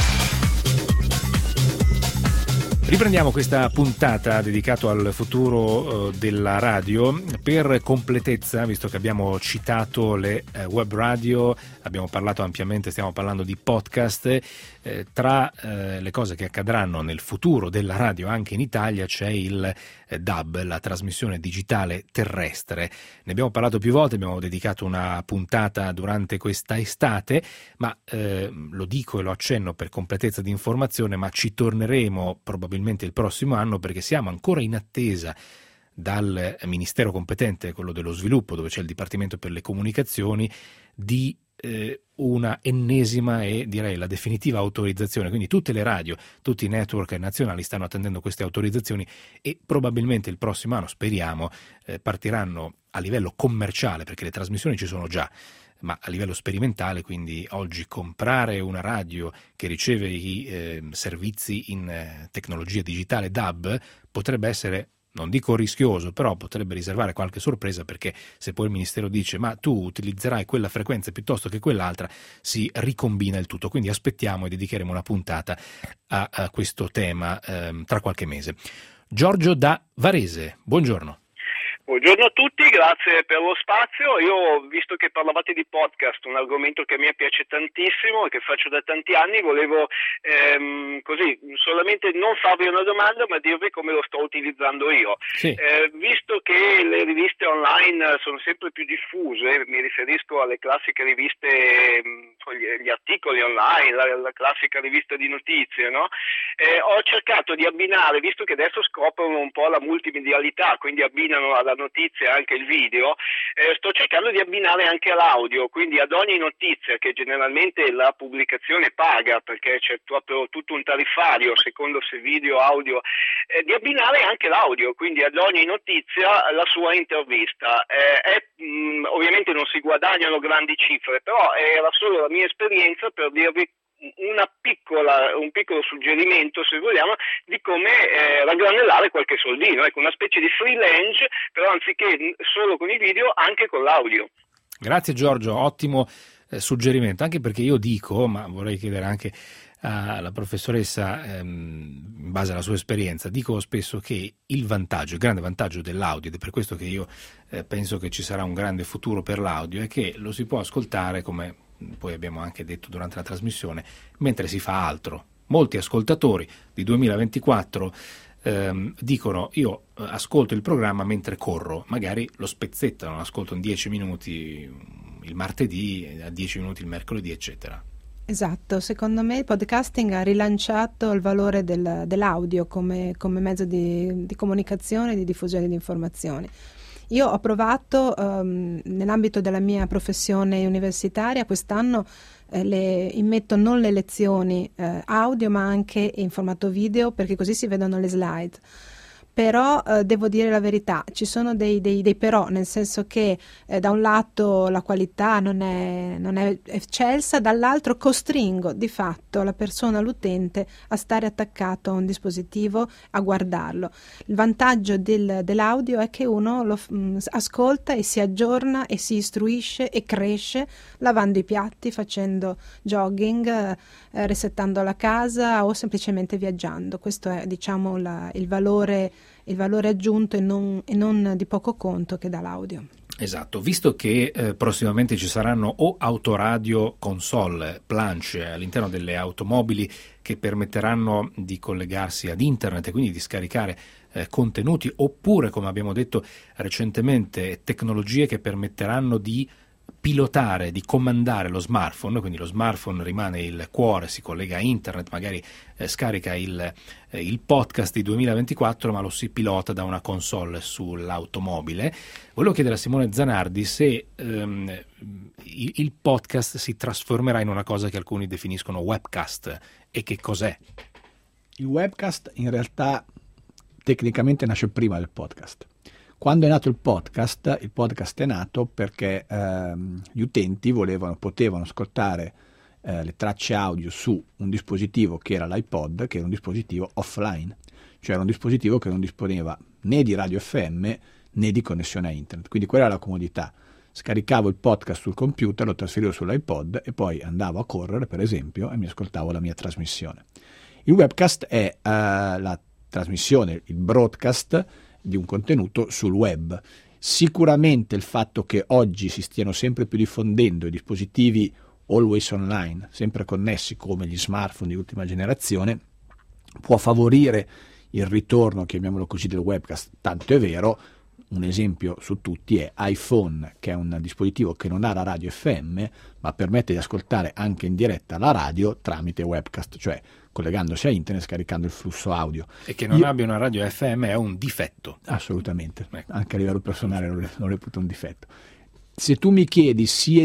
Riprendiamo questa puntata dedicata al futuro della radio. Per completezza, visto che abbiamo citato le web radio, abbiamo parlato ampiamente, stiamo parlando di podcast, tra le cose che accadranno nel futuro della radio anche in Italia c'è il DAB, la trasmissione digitale terrestre. Ne abbiamo parlato più volte, abbiamo dedicato una puntata durante questa estate, ma lo dico e lo accenno per completezza di informazione, ma ci torneremo probabilmente il prossimo anno, perché siamo ancora in attesa dal ministero competente, quello dello sviluppo, dove c'è il Dipartimento per le Comunicazioni, di una ennesima e direi la definitiva autorizzazione. Quindi tutte le radio, tutti i network nazionali stanno attendendo queste autorizzazioni e probabilmente il prossimo anno, speriamo, partiranno a livello commerciale, perché le trasmissioni ci sono già, ma a livello sperimentale. Quindi oggi comprare una radio che riceve i servizi in tecnologia digitale DAB potrebbe essere, non dico rischioso, però potrebbe riservare qualche sorpresa, perché se poi il Ministero dice ma tu utilizzerai quella frequenza piuttosto che quell'altra, si ricombina il tutto. Quindi aspettiamo e dedicheremo una puntata a questo tema tra qualche mese. Giorgio da Varese, buongiorno. Buongiorno a tutti, grazie per lo spazio. Io, visto che parlavate di podcast, un argomento che a me piace tantissimo e che faccio da tanti anni, volevo così solamente non farvi una domanda, ma dirvi come lo sto utilizzando io. Sì. Visto che le riviste online sono sempre più diffuse, mi riferisco alle classiche riviste, gli articoli online, la classica rivista di notizie, no? Ho cercato di abbinare, visto che adesso scoprono un po' la multimedialità, quindi abbinano alla notizia anche il video, sto cercando di abbinare anche l'audio, quindi ad ogni notizia, che generalmente la pubblicazione paga perché c'è proprio tutto un tariffario secondo se video, audio, di abbinare anche l'audio, quindi ad ogni notizia la sua intervista. Ovviamente non si guadagnano grandi cifre, però era solo la mia esperienza per dirvi un piccolo suggerimento, se vogliamo, di come raggranellare qualche soldino, ecco, una specie di freelance, però anziché solo con i video, anche con l'audio. Grazie Giorgio, ottimo suggerimento, anche perché io dico, ma vorrei chiedere anche alla professoressa, in base alla sua esperienza, dico spesso che il grande vantaggio dell'audio, ed è per questo che io penso che ci sarà un grande futuro per l'audio, è che lo si può ascoltare, come poi abbiamo anche detto durante la trasmissione, mentre si fa altro. Molti ascoltatori di 2024 dicono io ascolto il programma mentre corro, magari lo spezzettano, ascolto in 10 minuti il martedì, a 10 minuti il mercoledì, eccetera. Esatto, secondo me il podcasting ha rilanciato il valore dell'audio come mezzo di comunicazione e di diffusione di informazioni. Io ho provato nell'ambito della mia professione universitaria, quest'anno immetto non le lezioni audio ma anche in formato video, perché così si vedono le slide. però devo dire la verità, ci sono dei però, nel senso che da un lato la qualità non è eccelsa, dall'altro costringo di fatto la persona, l'utente, a stare attaccato a un dispositivo, a guardarlo. Il vantaggio dell'audio è che uno lo ascolta e si aggiorna e si istruisce e cresce lavando i piatti, facendo jogging, resettando la casa o semplicemente viaggiando. Questo è, diciamo, il valore aggiunto e non di poco conto che dà l'audio. Esatto, visto che prossimamente ci saranno o autoradio console, planche all'interno delle automobili che permetteranno di collegarsi ad internet e quindi di scaricare contenuti, oppure, come abbiamo detto recentemente, tecnologie che permetteranno di pilotare, di comandare lo smartphone, quindi lo smartphone rimane il cuore, si collega a internet, magari scarica il podcast di 2024, ma lo si pilota da una console sull'automobile. Volevo chiedere a Simone Zanardi se il podcast si trasformerà in una cosa che alcuni definiscono webcast, e che cos'è? Il webcast in realtà tecnicamente nasce prima del podcast. Quando è nato il podcast è nato perché gli utenti potevano ascoltare le tracce audio su un dispositivo che era l'iPod, che era un dispositivo offline, cioè era un dispositivo che non disponeva né di radio FM né di connessione a internet. Quindi quella era la comodità. Scaricavo il podcast sul computer, lo trasferivo sull'iPod e poi andavo a correre, per esempio, e mi ascoltavo la mia trasmissione. Il webcast è la trasmissione, il broadcast di un contenuto sul web. Sicuramente il fatto che oggi si stiano sempre più diffondendo i dispositivi always online, sempre connessi come gli smartphone di ultima generazione, può favorire il ritorno, chiamiamolo così, del webcast. Tanto è vero, un esempio su tutti è iPhone, che è un dispositivo che non ha la radio FM, ma permette di ascoltare anche in diretta la radio tramite webcast, cioè collegandosi a internet, scaricando il flusso audio. E che non abbia una radio FM è un difetto. Assolutamente, anche a livello personale lo reputo un difetto. Se tu mi chiedi si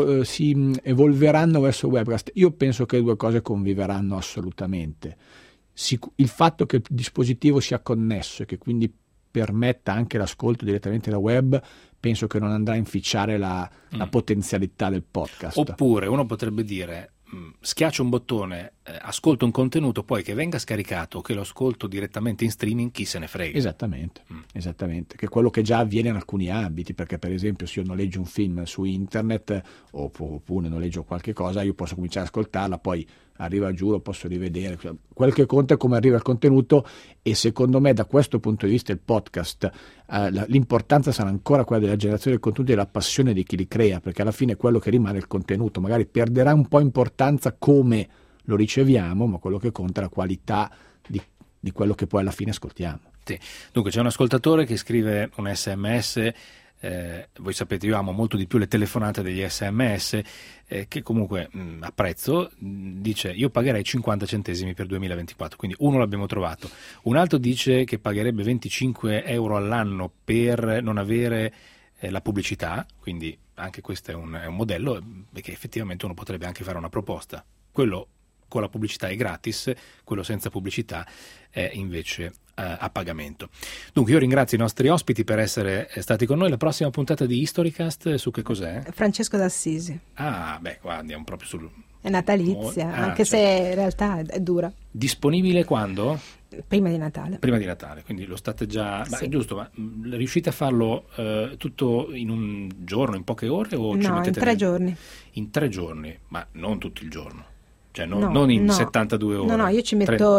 evolveranno verso il webcast, io penso che le due cose conviveranno assolutamente. Il fatto che il dispositivo sia connesso e che quindi permetta anche l'ascolto direttamente da web, penso che non andrà a inficiare la potenzialità del podcast. Oppure uno potrebbe dire: schiaccio un bottone, ascolto un contenuto, poi che venga scaricato o che lo ascolto direttamente in streaming, chi se ne frega. Esattamente, che è quello che già avviene in alcuni ambiti, perché per esempio se io noleggio un film su internet oppure noleggio qualche cosa, io posso cominciare ad ascoltarla, poi arriva giù, lo posso rivedere. Quel che conta è come arriva il contenuto, e secondo me da questo punto di vista il podcast, l'importanza sarà ancora quella della generazione del contenuto e della passione di chi li crea, perché alla fine è quello che rimane il contenuto. Magari perderà un po' importanza come lo riceviamo, ma quello che conta è la qualità di quello che poi alla fine ascoltiamo. Sì. Dunque c'è un ascoltatore che scrive un SMS. Voi sapete, io amo molto di più le telefonate degli SMS, che comunque apprezzo. Dice: io pagherei 50 centesimi per 2024, quindi uno l'abbiamo trovato. Un altro dice che pagherebbe 25 euro all'anno per non avere la pubblicità, quindi anche questo è un modello, perché effettivamente uno potrebbe anche fare una proposta. Quello con la pubblicità è gratis, quello senza pubblicità è invece a pagamento. Dunque io ringrazio i nostri ospiti per essere stati con noi. La prossima puntata di Historycast su che cos'è? Francesco d'Assisi. Qua andiamo proprio sul... È natalizia, anche se in realtà è dura. Disponibile quando? Prima di Natale. Prima di Natale, quindi lo state già... Sì. È giusto, ma riuscite a farlo tutto in un giorno, in poche ore? O ci mettete in 3 giorni. In 3 giorni, ma non tutto il giorno? Cioè non in 72 ore. No, io ci metto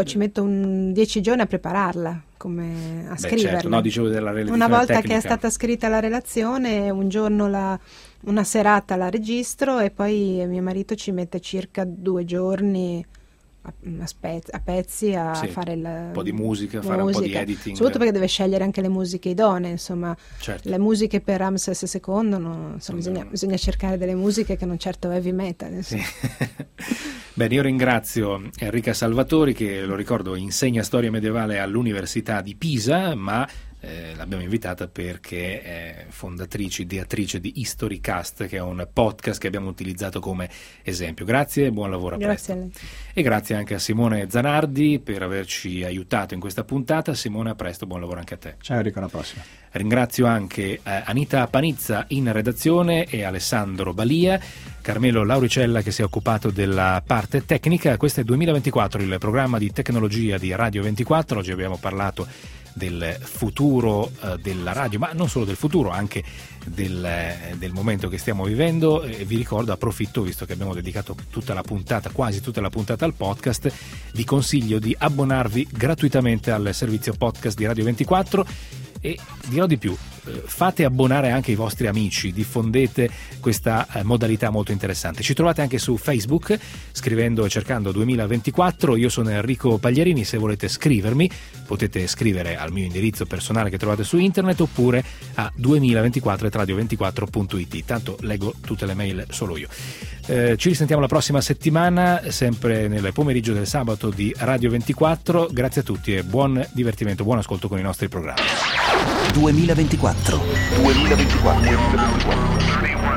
10 giorni a prepararla, a scriverla. Certo, no, dicevo della realizzazione una volta tecnica. Che è stata scritta la relazione, un giorno una serata la registro, e poi mio marito ci mette circa 2 giorni a pezzi a fare un po' di musica, fare un po' di editing. Soprattutto perché deve scegliere anche le musiche idonee, insomma. Certo. Le musiche per Ramses II, bisogna cercare delle musiche che non certo heavy metal. Sì. Bene, io ringrazio Enrica Salvatori, che, lo ricordo, insegna storia medievale all'Università di Pisa, ma l'abbiamo invitata perché è fondatrice, ideatrice di Historycast, che è un podcast che abbiamo utilizzato come esempio. Grazie e buon lavoro. Grazie a lei. E grazie anche a Simone Zanardi per averci aiutato in questa puntata. Simone, a presto, buon lavoro anche a te. Ciao Enrico, alla prossima. Ringrazio anche Anita Panizza in redazione e Alessandro Balia, Carmelo Lauricella che si è occupato della parte tecnica. Questo è 2024, il programma di tecnologia di Radio 24. Oggi abbiamo parlato del futuro della radio, ma non solo del futuro, anche del momento che stiamo vivendo. Vi ricordo, approfitto, visto che abbiamo dedicato tutta la puntata, quasi tutta la puntata al podcast, vi consiglio di abbonarvi gratuitamente al servizio podcast di Radio 24 e dirò di più, fate abbonare anche i vostri amici, diffondete questa modalità molto interessante. Ci trovate anche su Facebook scrivendo e cercando 2024. Io sono Enrico Pagliarini. Se volete scrivermi potete scrivere al mio indirizzo personale che trovate su internet oppure a 2024@radio24.it, tanto leggo tutte le mail solo io. Ci risentiamo la prossima settimana, sempre nel pomeriggio del sabato di Radio 24. Grazie a tutti e buon divertimento, buon ascolto con i nostri programmi. 2024.